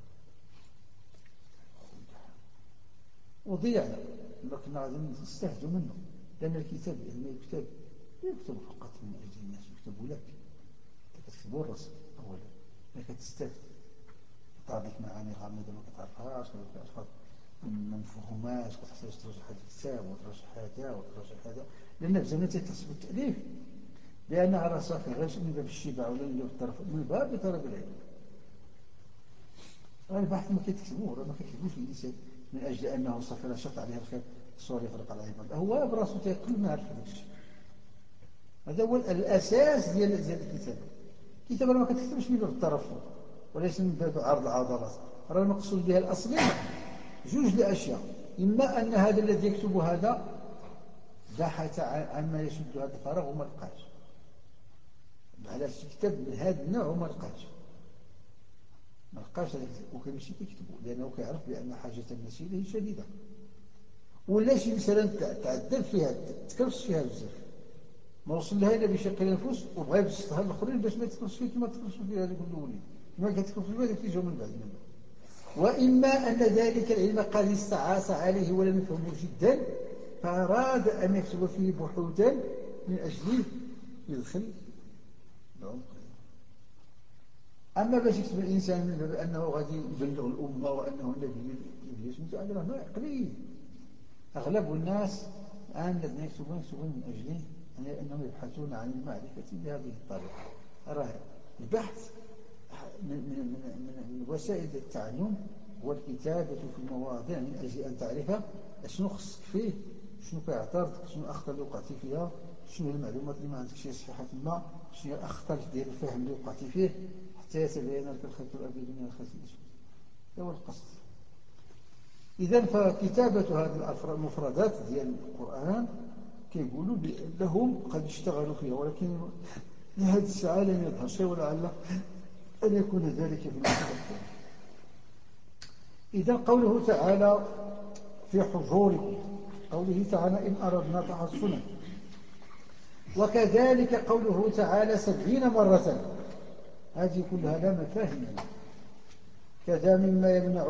خدعة وضيعنا ما كنا غادي نستهدوا منه، لأن الكتاب لما يكتب فقط من أجل الناس، يكتب لك تكتبوا الرسم أولا ما كتستهد تعطيك معاني غامضة ما كتعرفهاش ما مفهوماش، كتحتاج ترجع هذا الكتاب وترجع هذا وترجع هذا، لأن بزاف تيتصلوا التأليف لأنها راه صافي غير من باب الشبع ولا من باب الطرف، من باب طلب العلم. البحث ما كيتكتبوه راه ما كيكتبوش الإنسان من أجل أنه صافي راه شط عليه الخير الصور يغرق على العباد، هو براسو تيقل ما يعرف هذاك الشيء. هذا هو الأساس ديال الكتابة. الكتابة ما كتكتبش من باب الترفه وليس من باب عرض العضلات، راه المقصود بها الأصلية جوج الأشياء، إما أن هذا الذي يكتب هذا بحث عما يسد هذا الفراغ وما لقاش، على كتاب من هذا النوع وما لقاش وكيمشي كيكتبو لأنه كيعرف بأن حاجة الناس إليه شديدة، ولا شي مثلا تعدل فيها تكرس فيها بزاف ما وصل لها إلا بشق الأنفس وبغى يبسطها للآخرين باش ما تكرس فيه كما تكرس فيه هذوك الأولين كما كتكرس فيه هذوك اللي جاو من بعد منه. وإما أن ذلك العلم قد استعاص عليه ولم يفهمه جدا فأراد أن يكتب فيه بحوثا من أجل يدخل العمق. أما باش يكتب الإنسان من باب أنه غادي يبلغ الأمة وأنه النبي يسمى هذا ما قليل. أغلب الناس الآن الذين يكتبون من أجله يعني أنهم يبحثون عن المعرفة بهذه الطريقة. راه البحث من وسائل التعلم والكتابة في المواضيع من أجل أن تعرف شنو خصك فيه، شنو كيعترضك، شنو الأخطاء اللي وقعتي فيها، شنو المعلومات اللي ما عندك شي صحيحة ما، شنو الأخطاء ديال الفهم اللي وقعتي فيه حتى يتبين لك الخيط الأبيض من الخيط الأسود. هذا هو القصد. إذن فكتابة هذه المفردات ديال القرآن كيقولوا بأنهم قد اشتغلوا فيها، ولكن لهذه الساعة لم يظهر شيء ولعل أن يكون ذلك في المستقبل. إذا قوله تعالى في حجوركم، قوله تعالى إن أردنا تحصنا، وكذلك قوله تعالى 70 مرة، هذه كلها لا مفاهيم. كذا مما يمنع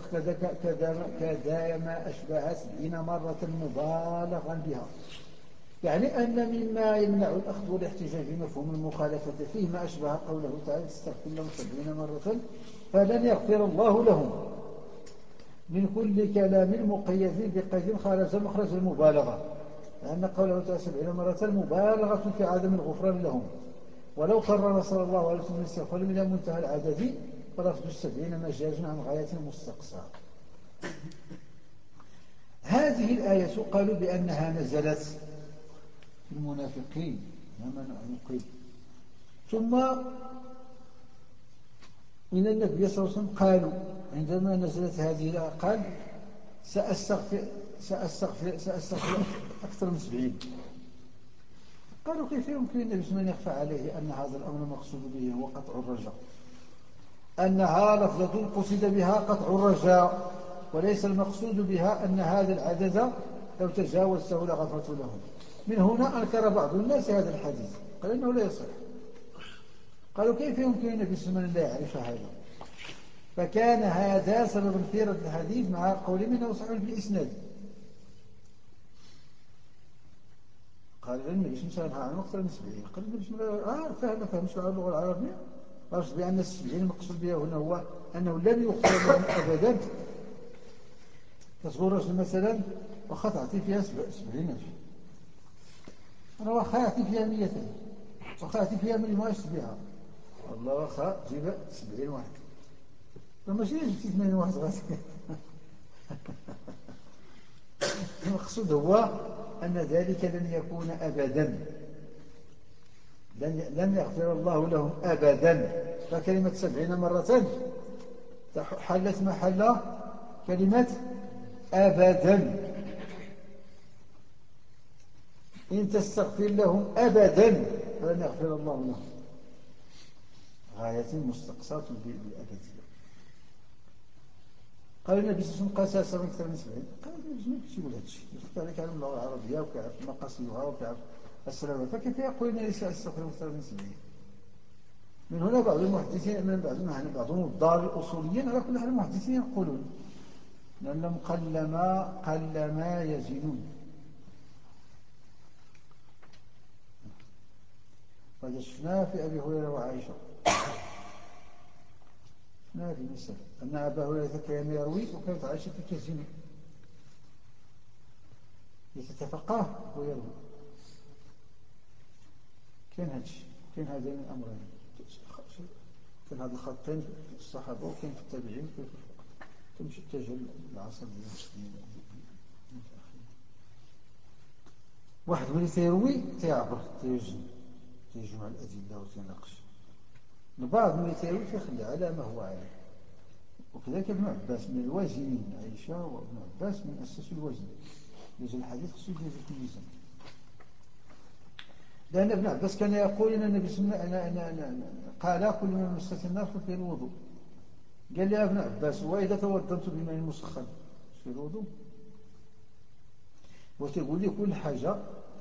كذا ما أشبه 70 مرة مبالغا بها، يعني أن مما يمنع الأخذ والاحتجاج بمفهوم المخالفة فيه ما أشبه قوله تعالى استغفر لهم 70 مرة فلن يغفر الله لهم، من كل كلام مقيد بقيد خالف مخرج المبالغة، لأن قوله تعالى 70 مرة مبالغة في عدم الغفران لهم، ولو قرر صلى الله عليه وسلم الاستغفار إلى منتهى العدد فلفظ 70 مجاز عن غاية المستقصى. هذه الآية قالوا بأنها نزلت في المنافقين كما نقول. ثم إن النبي صلى الله عليه وسلم قالوا عندما نزلت هذه الآية قال سأستغفر أكثر من 70. قالوا كيف يمكن النبي صلى الله عليه وسلم يخفى عليه أن هذا الأمر مقصود به هو قطع الرجاء، أنها لفظة قصد بها قطع الرجاء وليس المقصود بها أن هذا العدد لو تجاوزته لغفرت لهم. من هنا أنكر بعض الناس هذا الحديث، قال إنه لا يصح. قالوا كيف يمكن النبي صلى الله عليه وسلم لا يعرف هذا؟ فكان هذا سبب في رد الحديث مع قول منه صحيح بالإسناد. قال النبي صلى الله عليه وسلم عن أكثر من 70. قال النبي صلى الله عليه وسلم فهمش اللغة العربية، قالت بأن 70 المقصود بها هنا هو أنه لن يغفر لهم أبدا. تصور رجل مثلا وخا تعطي فيها 70 أنا وخا يعطي فيها 200 وخا يعطي فيها 100 ما يشبهها والله وخا جيب 70 واحد فماشي جبتي 80 واحد غادي. المقصود هو أن ذلك لن يكون أبدا، لن يغفر الله لهم أبدا. فكلمة 70 مرة حلت محل كلمة أبدا. إن تستغفر لهم أبدا فلن يغفر الله لهم، غاية مستقصاة بالأبدية. قال النبي صلى الله عليه وسلم قال سأستغفر أكثر من 70. قال النبي ما كيش يقول هذا الشيء، يفتح علم اللغة العربية وكيعرف مقاصدها وكيعرف السلامة، فكيف يقول إنني سأستغفر أكثر من 70؟ من هنا بعض المحدثين بعضهم الدار الأصوليين على كل حال المحدثين يقولون لأنهم قلما يزنون. وهذا شفناه في أبي هريرة وعائشة، شفناه في مثل أن أبا هريرة كان يروي وكانت عائشة تزن يتفقه ويروي. كان هذين الأمرين، كان هذا الخطين في الصحابة وكان في التابعين وكان في الفقهاء. تمشي اتجه العصر واحد ملي تيروي تيعبر تيجمع الأدلة وتناقش، البعض ملي تيروي تيخلي على ما هو عليه. وكذلك ابن عباس من الوازنين، عائشة وابن عباس من أساس الوزن، يجي الحديث خصو يجي في الميزان. لأن ابن عباس كان يقول إن النبي صلى الله عليه وسلم قال كل من مست النار ففيه الوضوء. قال لي ابن عباس وإذا توضأت بماء مسخن في الوضوء؟ وتقول لي كل حاجة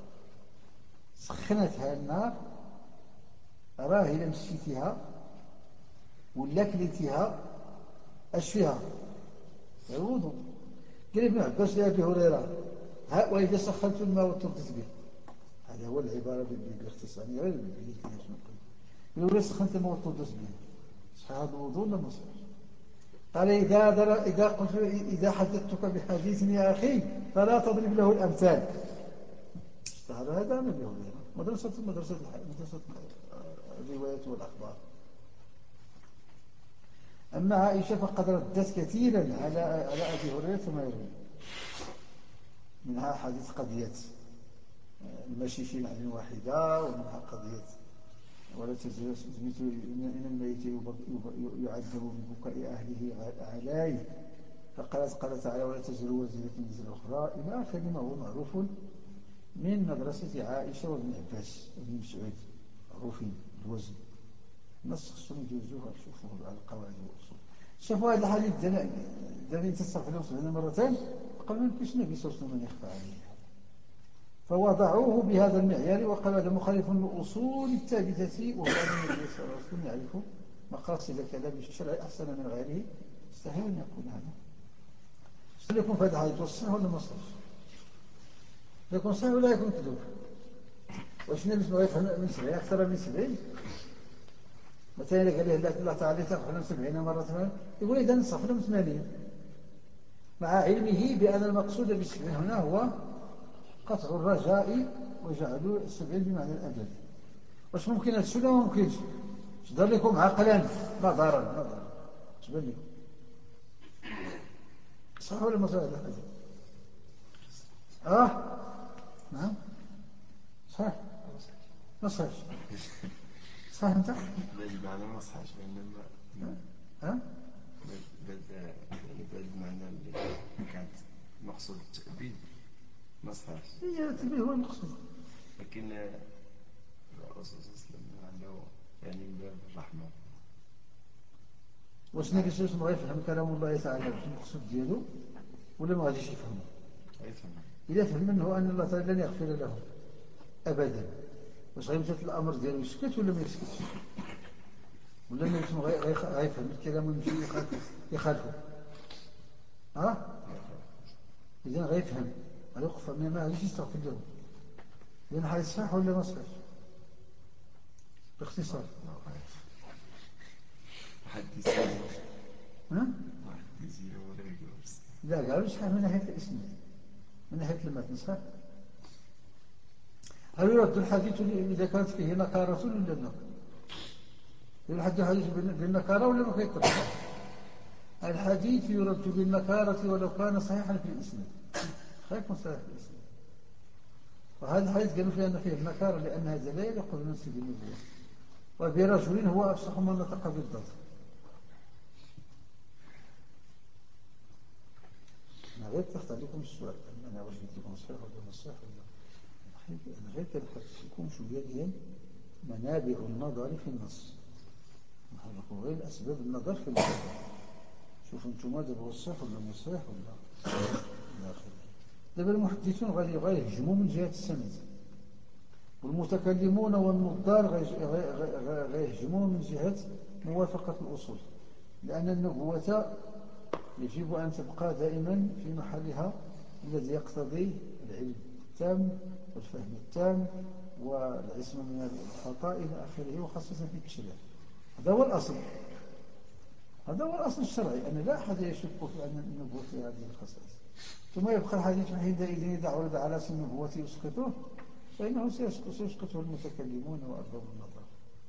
سخنتها النار راه إلا مشيتها ولا كليتها اش فيها؟ الوضوء. قال ابن عباس لأبي هريرة وإذا سخنت الماء وتوضأت به، هذا هو العبارة باختصار غير بالبيت. إذا سخنت الماء وتوضأت به صحيح هذا الوضوء ولا ما صحيح؟ قال إذا حدثتك بحديث يا أخي فلا تضرب له الأمثال. اشتهر هذا النبي هريرة مدرسة الرواية والأخبار. أما عائشة فقد ردت كثيرا على أبي هريرة ما يروي، منها حديث قضية المشي في نعل واحدة، ومنها قضية ولا تزال إن الميت يعذب ببكاء أهله عليه، فقالت تعالى ولا تزال وزيرة وزر أخرى إلى آخر ما هو معروف من مدرسة عائشة وابن عباس وابن مسعود، معروفين بالوزن. الناس خصهم يجوزوها يشوفوا على القواعد والأصول. شافوا هذا الحديث دليل تستغفر له 70 مرتين قالوا ما يمكنش النبي صلى الله عليه وسلم يخفى عليه، فوضعوه بهذا المعيار وقال هذا مخالف للأصول الثابتة، وهو أن النبي صلى الله عليه وسلم يعرف مقاصد كلام الشرع أحسن من غيره. يستحيل أن يكون هذا. يكون في هذا الحديث والصحيح ولا ما صحيح؟ يكون صحيح ولا يكون كذوب؟ واش النبي صلى الله عليه وسلم من 70 أكثر من 70؟ مثلا قال له الله تعالى تغفر لهم 70 مرة يقول إذا نصف لهم 80، مع علمه بأن المقصود بالسبعين هنا هو قطع الرجاء وجعلوا 70 بمعنى الأبد. واش ممكن هادشي ولا ما ممكنش؟ تدار لكم عقلا ما ضرر تبان لكم صح ولا ما صح هذا الحديث؟ نعم صح ما صحش صح انت؟ المعنى ما صحش بينما بهذا المعنى اللي كانت مقصود التأبيد ما صحش. هي التأبيد هو المقصود، لكن الرسول صلى الله عليه وسلم عنده يعني من باب الرحمة. واش ناقص واش بغى يفهم كلام الله تعالى واش المقصود ديالو ولا ما غاديش يفهمه؟ يفهم. إذا فهم منه أن الله تعالى لن يغفر له أبدا، واش غيمتثل الأمر ديالو يسكت ولا ما يسكتش؟ ولا ما غيفهم الكلام ويمشي يخالفه؟ إذا غيفهم غيوقف ما غاديش يستغفر له، لأن حاجة صح ولا ما صحش؟ باختصار واحد يزيد ولا يجوز. لا قالوا صحيح من ناحية الإسناد، من ناحية المتن صحيح. هل يرد الحديث إذا كانت فيه نكارة ولا لا؟ يرد الحديث بالنكارة ولا ما كيطلق؟ الحديث يرد بالنكارة ولو كان صحيحا في الإسناد، خير صحيح في الإسناد. وهذا الحديث قالوا فيه أن فيه النكارة لأن هذا لا يليق بمنصب النبوة، وبرجل هو أفصح من نطق بالضبط. أنا غير تحت عليكم السؤال، أنا واش قلت لكم صحيح ولا ما صحيح ولا أنا غير كنحط لكم شوية ديال منابع النظر في النص، نحط لكم غير أسباب النظر في النص. شوفوا أنتم دابا واش صحيح ولا ما صحيح ولا إلى آخره. دابا المحدثون غادي يهجموا من جهة السند، والمتكلمون والنظار غيهجموا من جهة موافقة الأصول، لأن النبوة يجب أن تبقى دائما في محلها الذي يقتضي العلم التام والفهم التام والعصمة من الخطأ إلى آخره، وخاصة في التشريع. هذا هو الأصل، هذا هو الأصل الشرعي، أن لا أحد يشك في أن النبوة في هذه الخصائص. ثم يبقى الحديث حينئذ إذا عرض على اسم النبوة يسقطه، فإنه سيسقطه المتكلمون وأرباب النظر.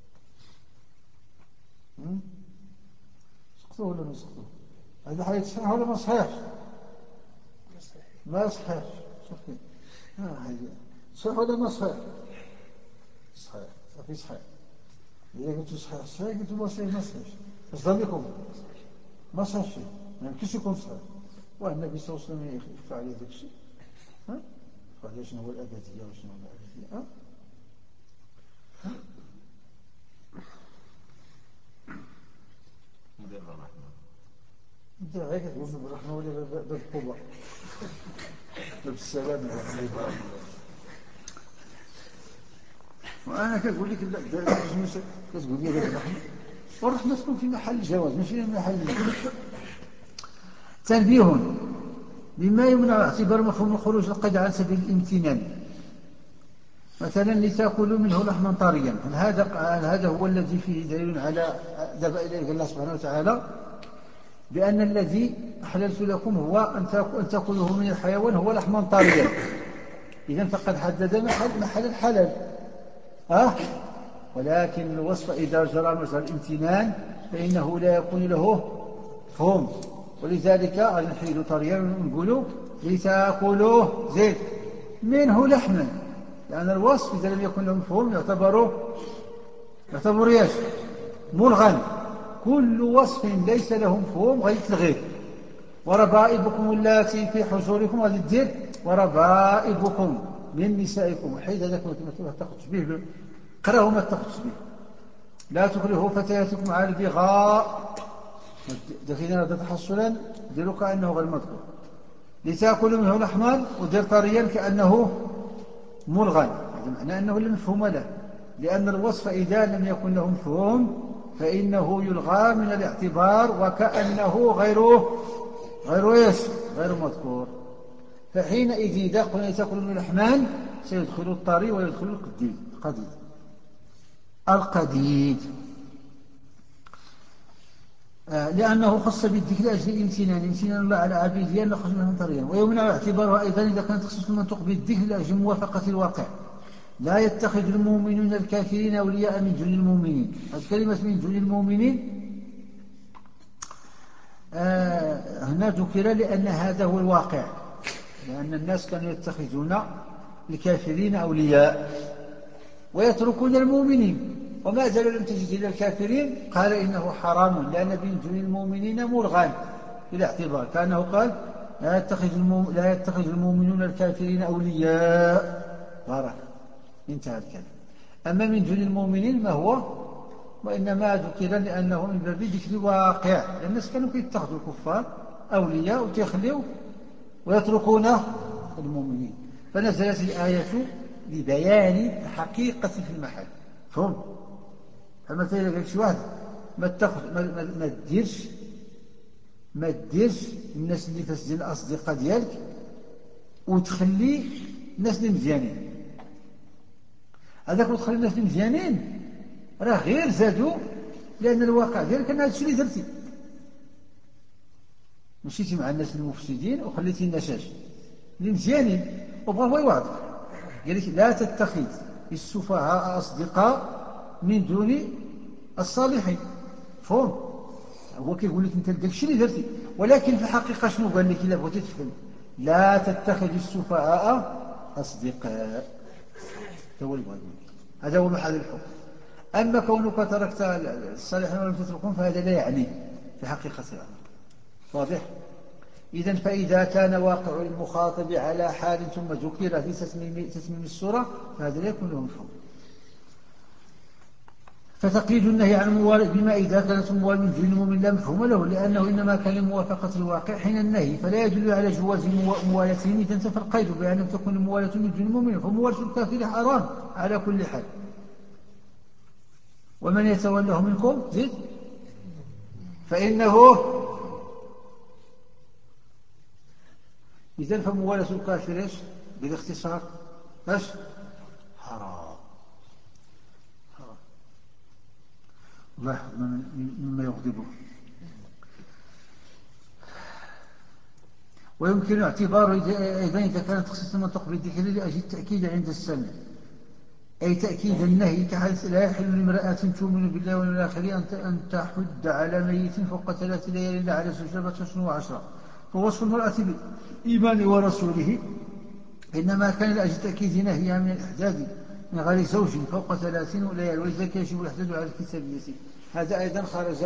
سقطوه ولا ما يسقطوه؟ هذا حديث صحيح ولا ما صحيح؟ ما صحيح. شوفي صحيح ولا ما صحيح؟ صحيح. صافي صحيح. إذا قلت صحيح صحيح قلت ما صحيح ما صحيح، اش ظن لكم؟ ما صحيح شيء، ما يمكنش يكون صحيح. والنبي صلى الله عليه وسلم يخفى عليه ذاك الشيء. قال شنو هو الأبدية وشنو هو الأبدية؟ باب الرحمة. أنت غير كتقول باب الرحمة ولا باب القوة؟ باب السلام. وأنا كنقول لك لا كتقول لي باب الرحمة، والرحمة تكون في محل الجواز ماشي في محل تنبيه بما يمنع اعتبار مفهوم الخروج القيد عن سبيل الامتنان. مثلا لتأكلوا منه لحما طريا، هذا هو الذي فيه دليل على ذهب إليه الله سبحانه وتعالى بأن الذي أحللت لكم هو أن تأكلوه من الحيوان هو لحما طريا. إذن فقد حدد محل الحلال. ولكن الوصف إذا جرى مجرى الامتنان فإنه لا يكون له مفهوم، ولذلك نحيل طريا ونقولوا لتأكلوه زيد منه لحما، لأن الوصف إذا لم يكن له مفهوم يعتبر ايش؟ ملغا. كل وصف ليس له مفهوم غيتلغيه. وربائبكم اللاتي في حجوركم غادي دير وربائبكم من نسائكم، وحيد هذاك ما تاخذش به، قراه ما تاخذش به. لا تكرهوا فتياتكم على البغاء، دخلنا هذا تحصلا ديروا كأنه غير مذكور. لتأكلوا منه لحما ودير طريا كأنه ملغا، هذا معنى أنه لم يفهم له، لأن الوصف إذا لم يكن له مفهوم فإنه يلغى من الاعتبار وكأنه غير مذكور. فحينئذ إذا قلنا لتأكلوا منه لحما سيدخل الطري ويدخل القديد لأنه خص بالذكر لأجل الامتنان الله على عبيده أن خص منهم طريا، ويمنع اعتبارها أيضا إذا كانت تخصص المنطق بالذكر لأجل موافقة الواقع. لا يتخذ المؤمنون الكافرين أولياء من دون المؤمنين. الكلمة من دون المؤمنين هنا ذكر لأن هذا هو الواقع، لأن الناس كانوا يتخذون الكافرين أولياء ويتركون المؤمنين، وما زال لم تجد إلى الكافرين قال إنه حرام، لأن من دون المؤمنين ملغى بالاعتبار، كأنه قال لا يتخذ المؤمنون الكافرين أولياء بارك، انتهى الكلام. أما من دون المؤمنين ما هو، وإنما ذكر لأنه من باب ذكر الواقع، لأن الناس كانوا يتخذوا الكفار أولياء وتخلوا ويتركون المؤمنين، فنزلت الآية لبيان الحقيقة في المحل. فهم فمثلا إذا قال شي واحد ما تديرش الناس اللي فاسدين الأصدقاء ديالك وتخلي الناس اللي مزيانين، هذاك وتخلي الناس اللي مزيانين راه غير زادوا، لأن الواقع ديالك أن هذا الشيء اللي درتي، مشيتي مع الناس المفسدين وخليتي الناس اللي مزيانين. وبغى هو يوعظ قال لك لا تتخذ السفهاء أصدقاء من دون الصالحين. فهم هو كيقول لك انت داك الشيء اللي درتي، ولكن في الحقيقة شنو قال لك إلا بغيتي تفهم؟ لا تتخذ السفهاء أصدقاء، هذا هو محل الحكم. أما كونك تركت الصالحين ولم تتركهم فهذا لا يعني في حقيقة الأمر. واضح؟ إذن فإذا كان واقع المخاطب على حال ثم ذكر في تسميم السورة فهذا لا يكون له مفهوم. فتقييد النهي عن الموالاه بما إذا كانت الموالاه من دون المؤمن لا مفهوم له، لأنه إنما كان لموافقة الواقع حين النهي، فلا يدل على جواز موالاتهم إذا انتفى القيد بأن تكون الموالاه من دون المؤمن، فموالاه الكافر حرام على كل حال. ومن يتوله منكم زد فإنه إذن فموالاه الكافر بالاختصار بس حرام الله مما يغضبه. ويمكن اعتباره أيضا إذا كانت تخصيص المنطق بالذكر لأجل التأكيد عند السمع، أي تأكيد النهي، كحيث لا يحل لامرأة تؤمن بالله واليوم الآخر أن تحد على ميت فوق 3 ليال إلا على زوجها 10 فوصف المرأة بالإيمان ورسوله إنما كان لأجل تأكيد نهيها من الإحداد من غير زوج فوق 30 ليال، ولذلك يجب الإحداد على الكتابية. هذا أيضا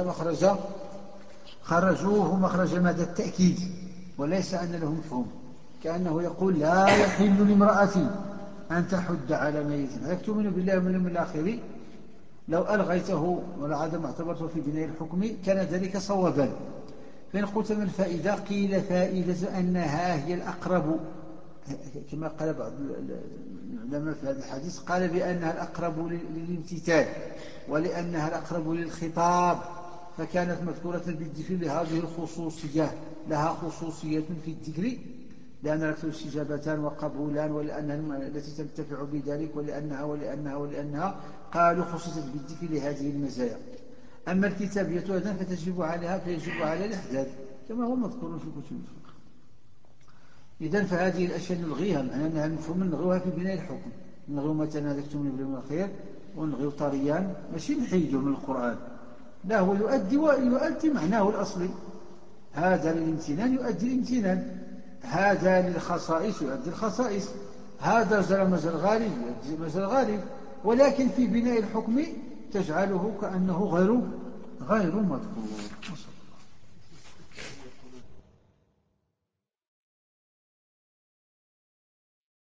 خرجوه مخرج مدى التأكيد، وليس أن له مفهوم، كأنه يقول لا يحل لامرأة أن تحد على ميت هل تؤمن بالله واليوم الآخر، لو ألغيته ولا عدم اعتبرته في بناء الحكم كان ذلك صوابا. فإن قلت من الفائدة قيل فائدة أنها هي الأقرب، كما قال بعض العلماء في هذا الحديث، قال بأنها الأقرب للامتثال ولأنها الأقرب للخطاب، فكانت مذكورة بالذكر لهذه الخصوصية، لها خصوصية في الذكر لأن لك استجابتان وقبولان، ولأنها التي تنتفع بذلك ولأنها قالوا خصوصية بالذكر لهذه المزايا. أما الكتابية أيضا فيجب على الإحداث كما هو مذكور في كتب الفقه. إذن فهذه الأشياء نلغيها، معنى أنها مفهوم نلغوها في بناء الحكم، نلغو مثلا هذا اكتم باليوم الأخير ونلغو طريان، ماشي نحيده من القرآن، لا هو يؤدي معناه الأصلي، هذا للامتنان يؤدي الامتنان، هذا للخصائص يؤدي الخصائص، هذا جرى مجرى الغالب يؤدي مجرى الغالب، ولكن في بناء الحكم تجعله كأنه غير مذكور.